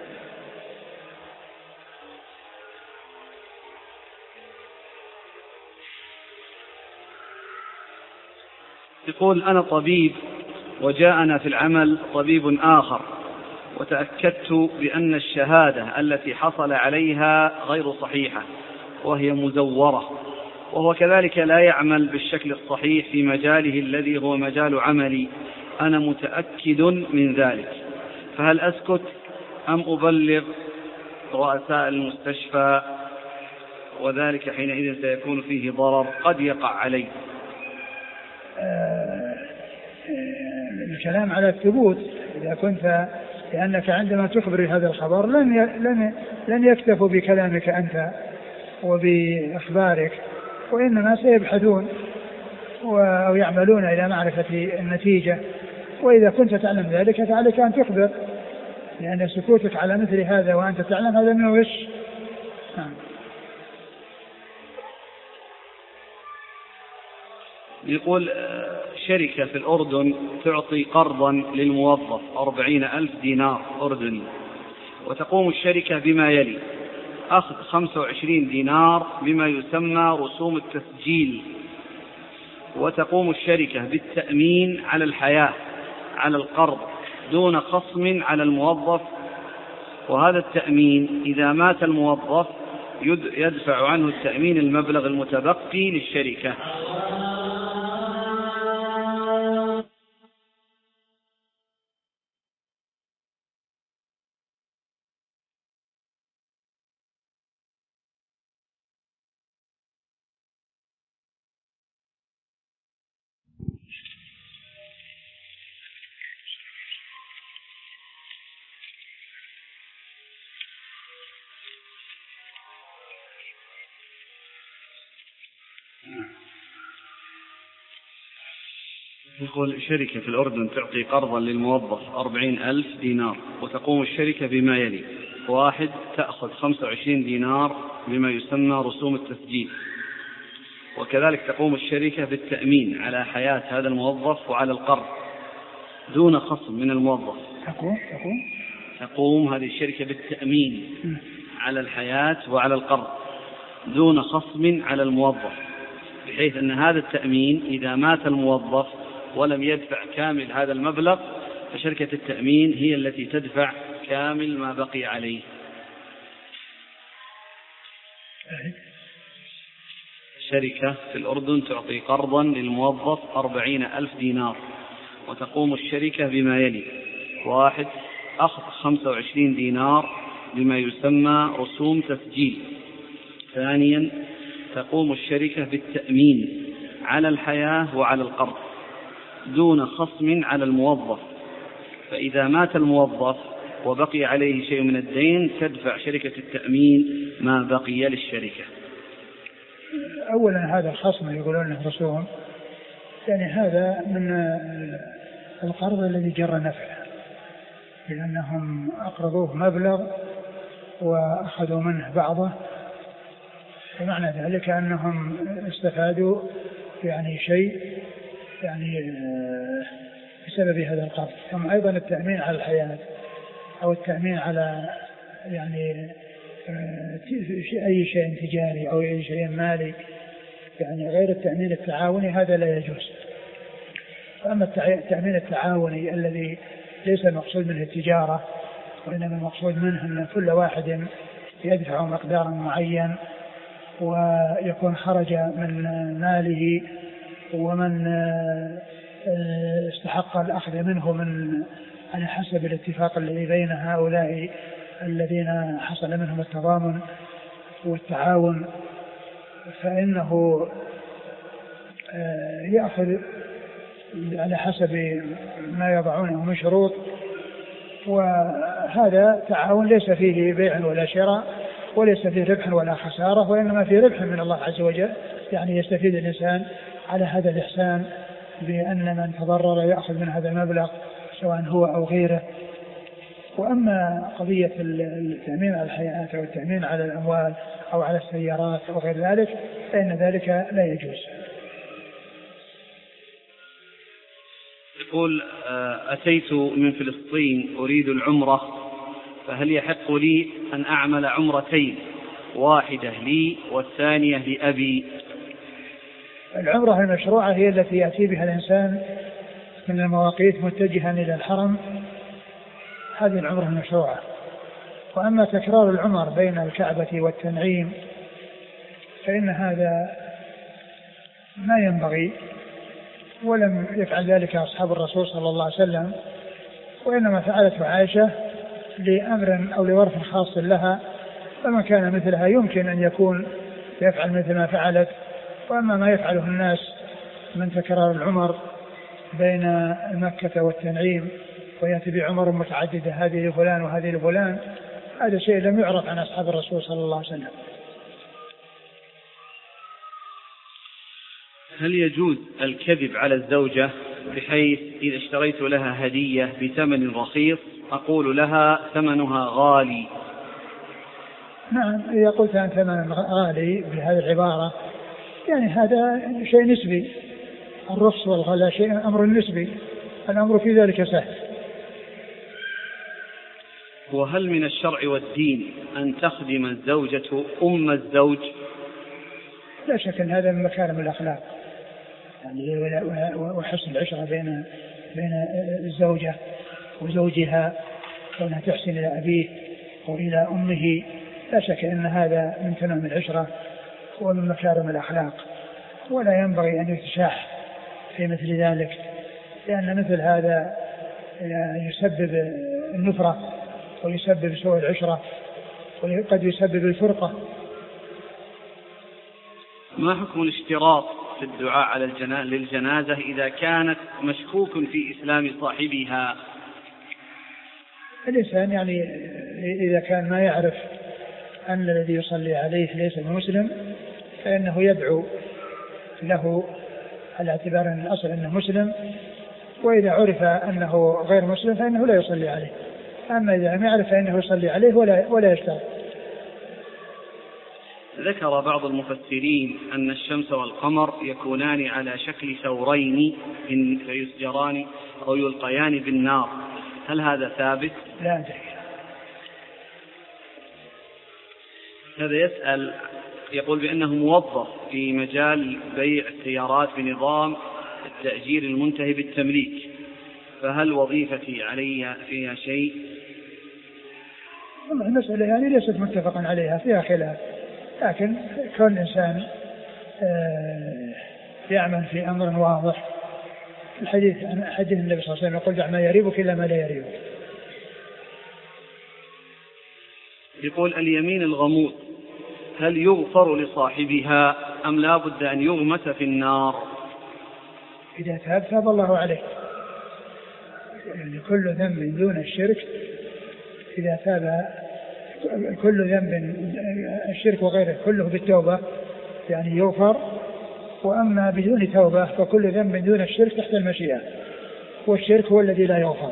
يقول: أنا طبيب وجاءنا في العمل طبيب آخر، وتأكدت بأن الشهادة التي حصل عليها غير صحيحة وهي مزورة، وهو كذلك لا يعمل بالشكل الصحيح في مجاله الذي هو مجال عملي، أنا متأكد من ذلك، فهل أسكت أم أبلغ رؤساء المستشفى؟ وذلك حينئذ سيكون فيه ضرر قد يقع عليه. الكلام على الثبوت، إذا كنت لأنك عندما تخبر هذا الخبر لن لن لن يكتفوا بكلامك أنت وبإخبارك، وإنما سيبحثون أو يعملون إلى معرفة النتيجة، وإذا كنت تعلم ذلك فعليك أن تخبر، لأن سكوتك على مثل هذا وأنت تعلم هذا من الغش. يقول: شركة في الأردن تعطي قرضا للموظف أربعين ألف دينار أردني، وتقوم الشركة بما يلي: أخذ خمسة وعشرين دينار بما يسمى رسوم التسجيل، وتقوم الشركة بالتأمين على الحياة على القرض دون خصم على الموظف، وهذا التأمين إذا مات الموظف يدفع عنه التأمين المبلغ المتبقي للشركة. يقول: شركة في الأردن تعطي قرضا للموظف أربعين ألف دينار، وتقوم الشركة بما يلي: واحد، تأخذ خمسة وعشرين دينار بما يسمى رسوم التسجيل، وكذلك تقوم الشركة بالتأمين على حياة هذا الموظف وعلى القرض دون خصم من الموظف. تقوم تقوم تقوم هذه الشركة بالتأمين على الحياة وعلى القرض دون خصم على الموظف، بحيث أن هذا التأمين إذا مات الموظف ولم يدفع كامل هذا المبلغ فشركة التأمين هي التي تدفع كامل ما بقي عليه. شركة في الأردن تعطي قرضا للموظف أربعين ألف دينار، وتقوم الشركة بما يلي: واحد، أخذ خمسة وعشرين دينار بما يسمى رسوم تسجيل. ثانيا، تقوم الشركة بالتأمين على الحياة وعلى القرض دون خصم على الموظف، فإذا مات الموظف وبقي عليه شيء من الدين تدفع شركة التأمين ما بقي للشركة. أولا هذا الخصم يقولون له رسوم، يعني هذا من القرض الذي جر نفعه، لأنهم أقرضوه مبلغ وأخذوا منه بعضه، ومعنى ذلك أنهم استفادوا يعني شيء يعني بسبب هذا القرض. ثم أيضا التأمين على الحياة أو التأمين على يعني أي شيء تجاري أو أي شيء مالي، يعني غير التأمين التعاوني هذا لا يجوز. فأما التأمين التعاوني الذي ليس المقصود منه التجارة، وإنما المقصود منه أن كل واحد يدفع مقدارا معين ويكون خرج من ماله، ومن استحق الأخذ منه من على حسب الاتفاق الذي بين هؤلاء الذين حصل منهم التضامن والتعاون، فإنه يأخذ على حسب ما يضعونه من شروط، وهذا تعاون ليس فيه بيع ولا شراء وليس فيه ربح ولا خسارة، وإنما فيه ربح من الله عز وجل، يعني يستفيد الإنسان على هذا الإحسان بأن من تضرر يأخذ من هذا المبلغ سواء هو أو غيره. وأما قضية التأمين على الحياة أو التأمين على الأموال أو على السيارات أو غير ذلك فإن ذلك لا يجوز. يقول: أتيت من فلسطين أريد العمرة، فهل يحق لي أن أعمل عمرتين، واحدة لي والثانية لأبي؟ العمرة المشروعة هي التي يأتي بها الإنسان من المواقيت متجها إلى الحرم، هذه العمرة المشروعة. وأما تكرار العمر بين الكعبة والتنعيم فإن هذا ما ينبغي، ولم يفعل ذلك أصحاب الرسول صلى الله عليه وسلم، وإنما فعلته عائشة لأمر أو لورث خاص لها، فمن كان مثلها يمكن أن يكون يفعل مثل ما فعلت. وأما ما يفعله الناس من تكرار العمر بين مكة والتنعيم ويأتي بعمر متعددة هذه لفلان وهذه لفلان، هذا شيء لم يعرف عن أصحاب الرسول صلى الله عليه وسلم. هل يجوز الكذب على الزوجة بحيث إذا اشتريت لها هدية بثمن رخيص أقول لها ثمنها غالي؟ نعم، إذا قلت أن ثمن غالي بهذه العبارة يعني هذا شيء نسبي، الرخص والغلاء شيء أمر نسبي، الأمر في ذلك سهل. وهل من الشرع والدين أن تخدم الزوجة أم الزوج؟ لا شك أن هذا من مكارم الأخلاق، يعني وحسن العشرة بين بين الزوجة وزوجها، كونها تحسن إلى أبيه وإلى أمه، لا شك أن هذا من تمام العشرة ومن مكارم الأخلاق، ولا ينبغي أن يتشاح في مثل ذلك، لأن مثل هذا يسبب النفرة ويسبب سوء العشرة وقد يسبب الفرقة. ما حكم الاشتراط في الدعاء على الجنازة للجنازة إذا كانت مشكوك في إسلام صاحبها؟ الإنسان يعني إذا كان ما يعرف أن الذي يصلي عليه ليس مسلم فإنه يدعو له على اعتبار أن الأصل أنه مسلم، وإذا عرف أنه غير مسلم فإنه لا يصلي عليه، أما إذا لم يعرف فإنه يصلي عليه ولا, ولا يشترط. ذكر بعض المفسرين أن الشمس والقمر يكونان على شكل ثورين فيسجران أو يلقيان بالنار، هل هذا ثابت؟ لا أدري. هذا يسأل يقول بأنه موظف في مجال بيع السيارات بنظام التأجير المنتهي بالتمليك، فهل وظيفتي علي فيها شيء؟ المسألة يعني ليست متفقا عليها، فيها خلاف، لكن كل إنسان يعمل في أمر واضح. الحديث عن حديث النبي صلى الله عليه وسلم يقول: دع ما يريبك إلا ما لا يريبك. يقول: اليمين الغموض هل يغفر لصاحبها أم لا بد أن يغمس في النار؟ إذا تاب تاب الله عليه، يعني كل ذنب دون الشرك إذا تاب، كل ذنب الشرك وغيره كله بالتوبة يعني يغفر، وأما بدون توبة فكل ذنب دون الشرك تحت المشيئة، والشرك هو الذي لا يغفر.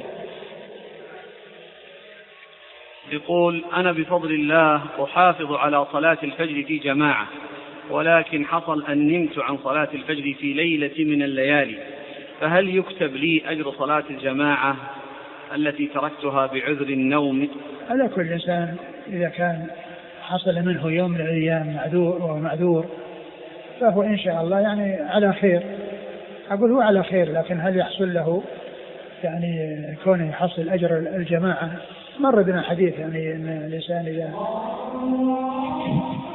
يقول: أنا بفضل الله أحافظ على صلاة الفجر في جماعة، ولكن حصل أن نمت عن صلاة الفجر في ليلة من الليالي، فهل يكتب لي أجر صلاة الجماعة التي تركتها بعذر النوم؟ على كل إنسان إذا كان حصل منه يوم من الأيام معذور ومعذور فهو إن شاء الله يعني على خير، أقول هو على خير، لكن هل يحصل له يعني كونه يحصل أجر الجماعة؟ مر بنا حديث يعني أن الإنسان إذا